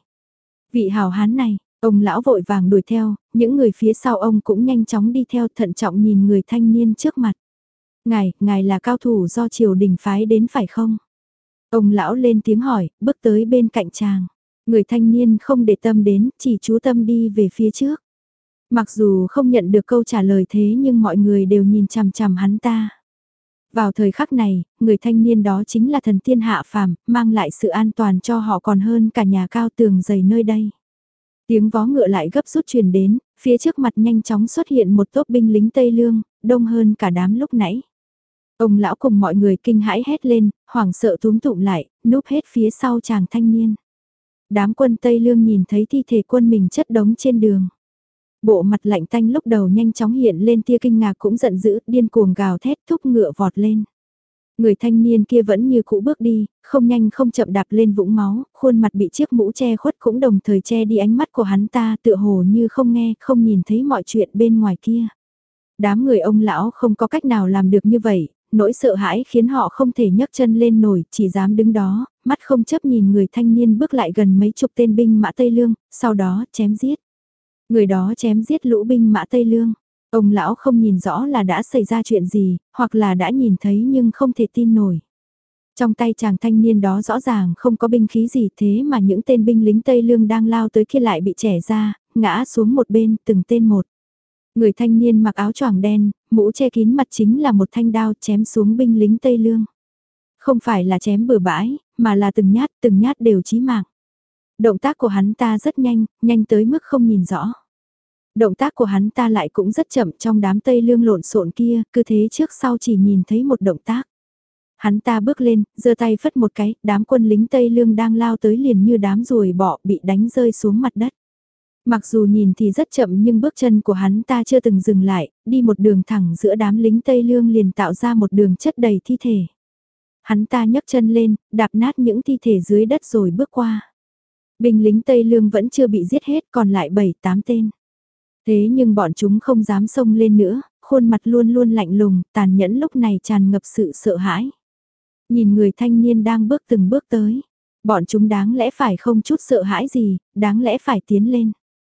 Vị hào hán này, ông lão vội vàng đuổi theo, những người phía sau ông cũng nhanh chóng đi theo, thận trọng nhìn người thanh niên trước mặt. Ngài, ngài là cao thủ do triều đình phái đến phải không? Ông lão lên tiếng hỏi, bước tới bên cạnh chàng. Người thanh niên không để tâm đến, chỉ chú tâm đi về phía trước. Mặc dù không nhận được câu trả lời thế nhưng mọi người đều nhìn chằm chằm hắn ta. Vào thời khắc này, người thanh niên đó chính là thần tiên hạ phàm, mang lại sự an toàn cho họ còn hơn cả nhà cao tường dày nơi đây. Tiếng vó ngựa lại gấp rút truyền đến, phía trước mặt nhanh chóng xuất hiện một tốp binh lính Tây Lương, đông hơn cả đám lúc nãy. Ông lão cùng mọi người kinh hãi hét lên, hoảng sợ túm tụm lại, núp hết phía sau chàng thanh niên. Đám quân Tây Lương nhìn thấy thi thể quân mình chất đống trên đường. Bộ mặt lạnh tanh lúc đầu nhanh chóng hiện lên tia kinh ngạc cũng giận dữ, điên cuồng gào thét thúc ngựa vọt lên. Người thanh niên kia vẫn như cũ bước đi, không nhanh không chậm đạp lên vũng máu, khuôn mặt bị chiếc mũ che khuất cũng đồng thời che đi ánh mắt của hắn ta, tựa hồ như không nghe, không nhìn thấy mọi chuyện bên ngoài kia. Đám người ông lão không có cách nào làm được như vậy, nỗi sợ hãi khiến họ không thể nhấc chân lên nổi, chỉ dám đứng đó, mắt không chấp nhìn người thanh niên bước lại gần mấy chục tên binh mã Tây Lương, sau đó chém giết. Người đó chém giết lũ binh mã Tây Lương. Ông lão không nhìn rõ là đã xảy ra chuyện gì, hoặc là đã nhìn thấy nhưng không thể tin nổi. Trong tay chàng thanh niên đó rõ ràng không có binh khí gì thế mà những tên binh lính Tây Lương đang lao tới kia lại bị chẻ ra, ngã xuống một bên từng tên một. Người thanh niên mặc áo choàng đen, mũ che kín mặt chính là một thanh đao chém xuống binh lính Tây Lương. Không phải là chém bừa bãi, mà là từng nhát từng nhát đều chí mạng. Động tác của hắn ta rất nhanh, nhanh tới mức không nhìn rõ. Động tác của hắn ta lại cũng rất chậm trong đám Tây Lương lộn xộn kia, cứ thế trước sau chỉ nhìn thấy một động tác. Hắn ta bước lên, giơ tay phất một cái, đám quân lính Tây Lương đang lao tới liền như đám ruồi bọ bị đánh rơi xuống mặt đất. Mặc dù nhìn thì rất chậm nhưng bước chân của hắn ta chưa từng dừng lại, đi một đường thẳng giữa đám lính Tây Lương liền tạo ra một đường chất đầy thi thể. Hắn ta nhấc chân lên, đạp nát những thi thể dưới đất rồi bước qua. Binh lính Tây Lương vẫn chưa bị giết hết còn lại bảy tám tên. Thế nhưng bọn chúng không dám xông lên nữa, khuôn mặt luôn luôn lạnh lùng, tàn nhẫn lúc này tràn ngập sự sợ hãi. Nhìn người thanh niên đang bước từng bước tới, bọn chúng đáng lẽ phải không chút sợ hãi gì, đáng lẽ phải tiến lên.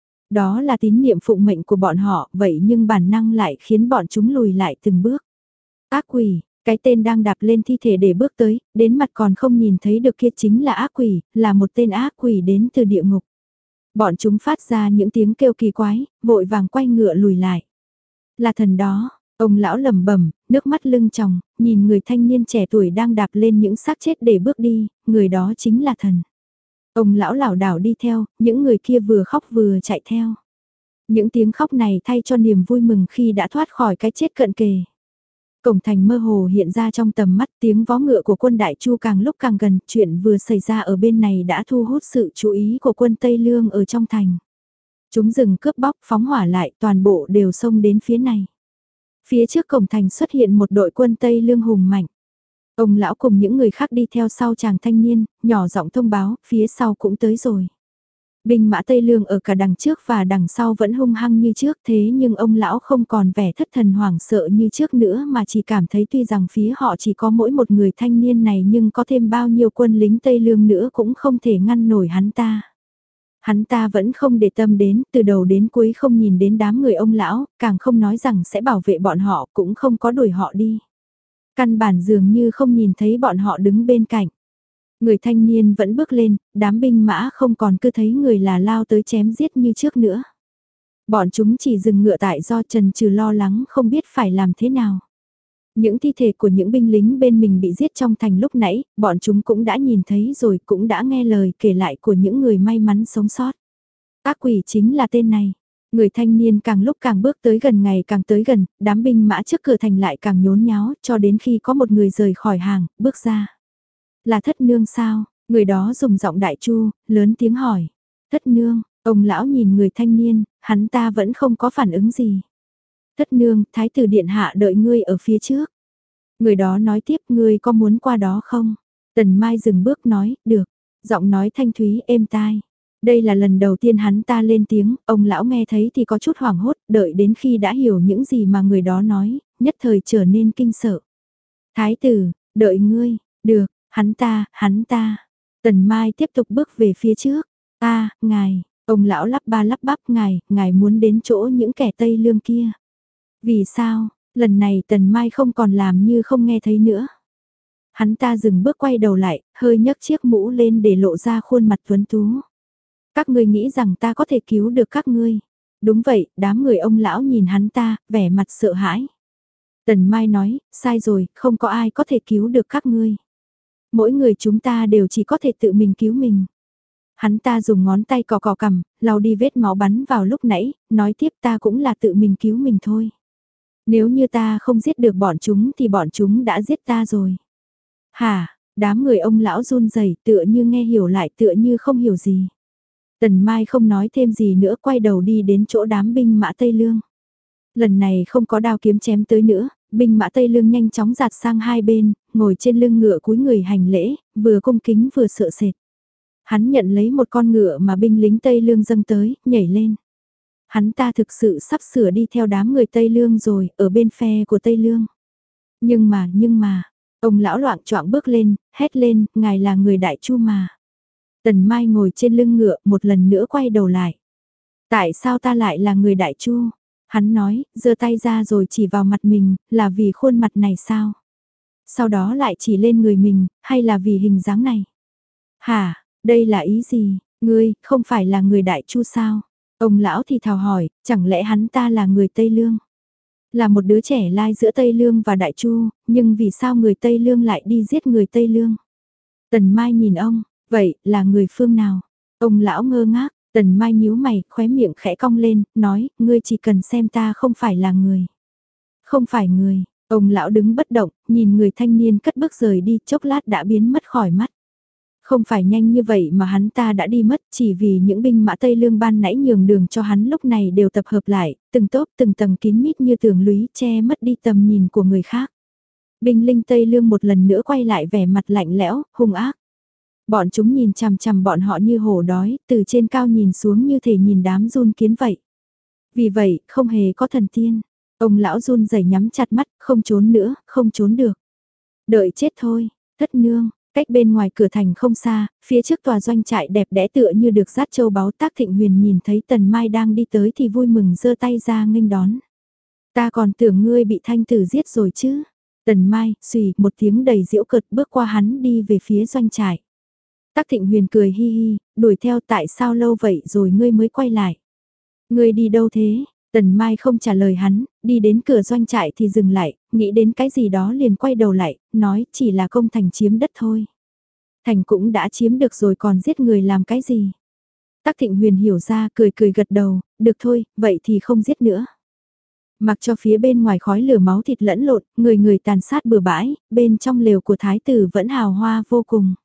Đó là tín niệm phụng mệnh của bọn họ, vậy nhưng bản năng lại khiến bọn chúng lùi lại từng bước. Ác quỷ, cái tên đang đạp lên thi thể để bước tới, đến mặt còn không nhìn thấy được kia chính là ác quỷ, là một tên ác quỷ đến từ địa ngục. Bọn chúng phát ra những tiếng kêu kỳ quái, vội vàng quay ngựa lùi lại. Là thần đó, ông lão lẩm bẩm, nước mắt lưng tròng, nhìn người thanh niên trẻ tuổi đang đạp lên những xác chết để bước đi, người đó chính là thần. Ông lão lảo đảo đi theo, những người kia vừa khóc vừa chạy theo. Những tiếng khóc này thay cho niềm vui mừng khi đã thoát khỏi cái chết cận kề. Cổng thành mơ hồ hiện ra trong tầm mắt, tiếng vó ngựa của quân Đại Chu càng lúc càng gần, chuyện vừa xảy ra ở bên này đã thu hút sự chú ý của quân Tây Lương ở trong thành. Chúng dừng cướp bóc, phóng hỏa lại, toàn bộ đều xông đến phía này. Phía trước cổng thành xuất hiện một đội quân Tây Lương hùng mạnh. Ông lão cùng những người khác đi theo sau chàng thanh niên, nhỏ giọng thông báo, phía sau cũng tới rồi. Binh mã Tây Lương ở cả đằng trước và đằng sau vẫn hung hăng như trước thế nhưng ông lão không còn vẻ thất thần hoảng sợ như trước nữa mà chỉ cảm thấy tuy rằng phía họ chỉ có mỗi một người thanh niên này nhưng có thêm bao nhiêu quân lính Tây Lương nữa cũng không thể ngăn nổi hắn ta. Hắn ta vẫn không để tâm đến, từ đầu đến cuối không nhìn đến đám người ông lão, càng không nói rằng sẽ bảo vệ bọn họ cũng không có đuổi họ đi. Căn bản dường như không nhìn thấy bọn họ đứng bên cạnh. Người thanh niên vẫn bước lên, đám binh mã không còn cứ thấy người là lao tới chém giết như trước nữa. Bọn chúng chỉ dừng ngựa tại do Trần Trừ lo lắng không biết phải làm thế nào. Những thi thể của những binh lính bên mình bị giết trong thành lúc nãy, bọn chúng cũng đã nhìn thấy rồi, cũng đã nghe lời kể lại của những người may mắn sống sót. Ác quỷ chính là tên này. Người thanh niên càng lúc càng bước tới gần, ngày càng tới gần, đám binh mã trước cửa thành lại càng nhốn nháo, cho đến khi có một người rời khỏi hàng, bước ra. Là Thất Nương sao? Người đó dùng giọng đại chu, lớn tiếng hỏi. Thất Nương, ông lão nhìn người thanh niên, hắn ta vẫn không có phản ứng gì. Thất Nương, Thái tử điện hạ đợi ngươi ở phía trước. Người đó nói tiếp, ngươi có muốn qua đó không? Tần Mai dừng bước nói, được. Giọng nói thanh thúy êm tai. Đây là lần đầu tiên hắn ta lên tiếng, ông lão nghe thấy thì có chút hoảng hốt, đợi đến khi đã hiểu những gì mà người đó nói, nhất thời trở nên kinh sợ. Thái tử, đợi ngươi, được, hắn ta, hắn ta. Tần Mai tiếp tục bước về phía trước. Ta, ngài, ông lão lắp ba lắp bắp, ngài, ngài muốn đến chỗ những kẻ Tây Lương kia. Vì sao, lần này Tần Mai không còn làm như không nghe thấy nữa. Hắn ta dừng bước quay đầu lại, hơi nhấc chiếc mũ lên để lộ ra khuôn mặt tuấn tú. Các ngươi nghĩ rằng ta có thể cứu được các ngươi. Đúng vậy, đám người ông lão nhìn hắn ta, vẻ mặt sợ hãi. Tần Mai nói, sai rồi, không có ai có thể cứu được các ngươi. Mỗi người chúng ta đều chỉ có thể tự mình cứu mình. Hắn ta dùng ngón tay cò cò cằm, lau đi vết máu bắn vào lúc nãy, nói tiếp ta cũng là tự mình cứu mình thôi. Nếu như ta không giết được bọn chúng thì bọn chúng đã giết ta rồi. Hả, đám người ông lão run rẩy, tựa như nghe hiểu lại tựa như không hiểu gì. Tần Mai không nói thêm gì nữa, quay đầu đi đến chỗ đám binh mã Tây Lương. Lần này không có đao kiếm chém tới nữa, binh mã Tây Lương nhanh chóng giạt sang hai bên, ngồi trên lưng ngựa cúi người hành lễ, vừa cung kính vừa sợ sệt. Hắn nhận lấy một con ngựa mà binh lính Tây Lương dâng tới, nhảy lên. Hắn ta thực sự sắp sửa đi theo đám người Tây Lương rồi, ở bên phe của Tây Lương. Nhưng mà, nhưng mà, ông lão loạng choạng bước lên, hét lên, ngài là người Đại Chu mà. Tần Mai ngồi trên lưng ngựa một lần nữa quay đầu lại. Tại sao ta lại là người Đại Chu? Hắn nói, giơ tay ra rồi chỉ vào mặt mình, là vì khuôn mặt này sao? Sau đó lại chỉ lên người mình, hay là vì hình dáng này? Hả, đây là ý gì? Ngươi, không phải là người Đại Chu sao? Ông lão thì thào hỏi, chẳng lẽ hắn ta là người Tây Lương? Là một đứa trẻ lai giữa Tây Lương và Đại Chu, nhưng vì sao người Tây Lương lại đi giết người Tây Lương? Tần Mai nhìn ông, vậy là người phương nào? Ông lão ngơ ngác, Tần Mai nhíu mày, khóe miệng khẽ cong lên, nói, ngươi chỉ cần xem ta không phải là người. Không phải người, ông lão đứng bất động, nhìn người thanh niên cất bước rời đi, chốc lát đã biến mất khỏi mắt. Không phải nhanh như vậy mà hắn ta đã đi mất, chỉ vì những binh mã Tây Lương ban nãy nhường đường cho hắn lúc này đều tập hợp lại, từng tốp từng tầng kín mít như tường lũy che mất đi tầm nhìn của người khác. Binh linh Tây Lương một lần nữa quay lại vẻ mặt lạnh lẽo, hung ác. Bọn chúng nhìn chằm chằm bọn họ như hổ đói, từ trên cao nhìn xuống như thể nhìn đám giun kiến vậy. Vì vậy, không hề có thần tiên. Ông lão run rẩy nhắm chặt mắt, không trốn nữa, không trốn được. Đợi chết thôi, Thất Nương. Cách bên ngoài cửa thành không xa, phía trước tòa doanh trại đẹp đẽ tựa như được dát châu báu. Tác Thịnh Huyền nhìn thấy Tần Mai đang đi tới thì vui mừng giơ tay ra nghênh đón. Ta còn tưởng ngươi bị thanh tử giết rồi chứ. Tần Mai, xùy, một tiếng đầy giễu cợt bước qua hắn đi về phía doanh trại. Tác Thịnh Huyền cười hi hi, đuổi theo tại sao lâu vậy rồi ngươi mới quay lại. Ngươi đi đâu thế? Tần Mai không trả lời hắn, đi đến cửa doanh trại thì dừng lại, nghĩ đến cái gì đó liền quay đầu lại, nói chỉ là công thành chiếm đất thôi. Thành cũng đã chiếm được rồi còn giết người làm cái gì? Tác Thịnh Huyền hiểu ra cười cười gật đầu, được thôi, vậy thì không giết nữa. Mặc cho phía bên ngoài khói lửa máu thịt lẫn lộn, người người tàn sát bừa bãi, bên trong lều của thái tử vẫn hào hoa vô cùng.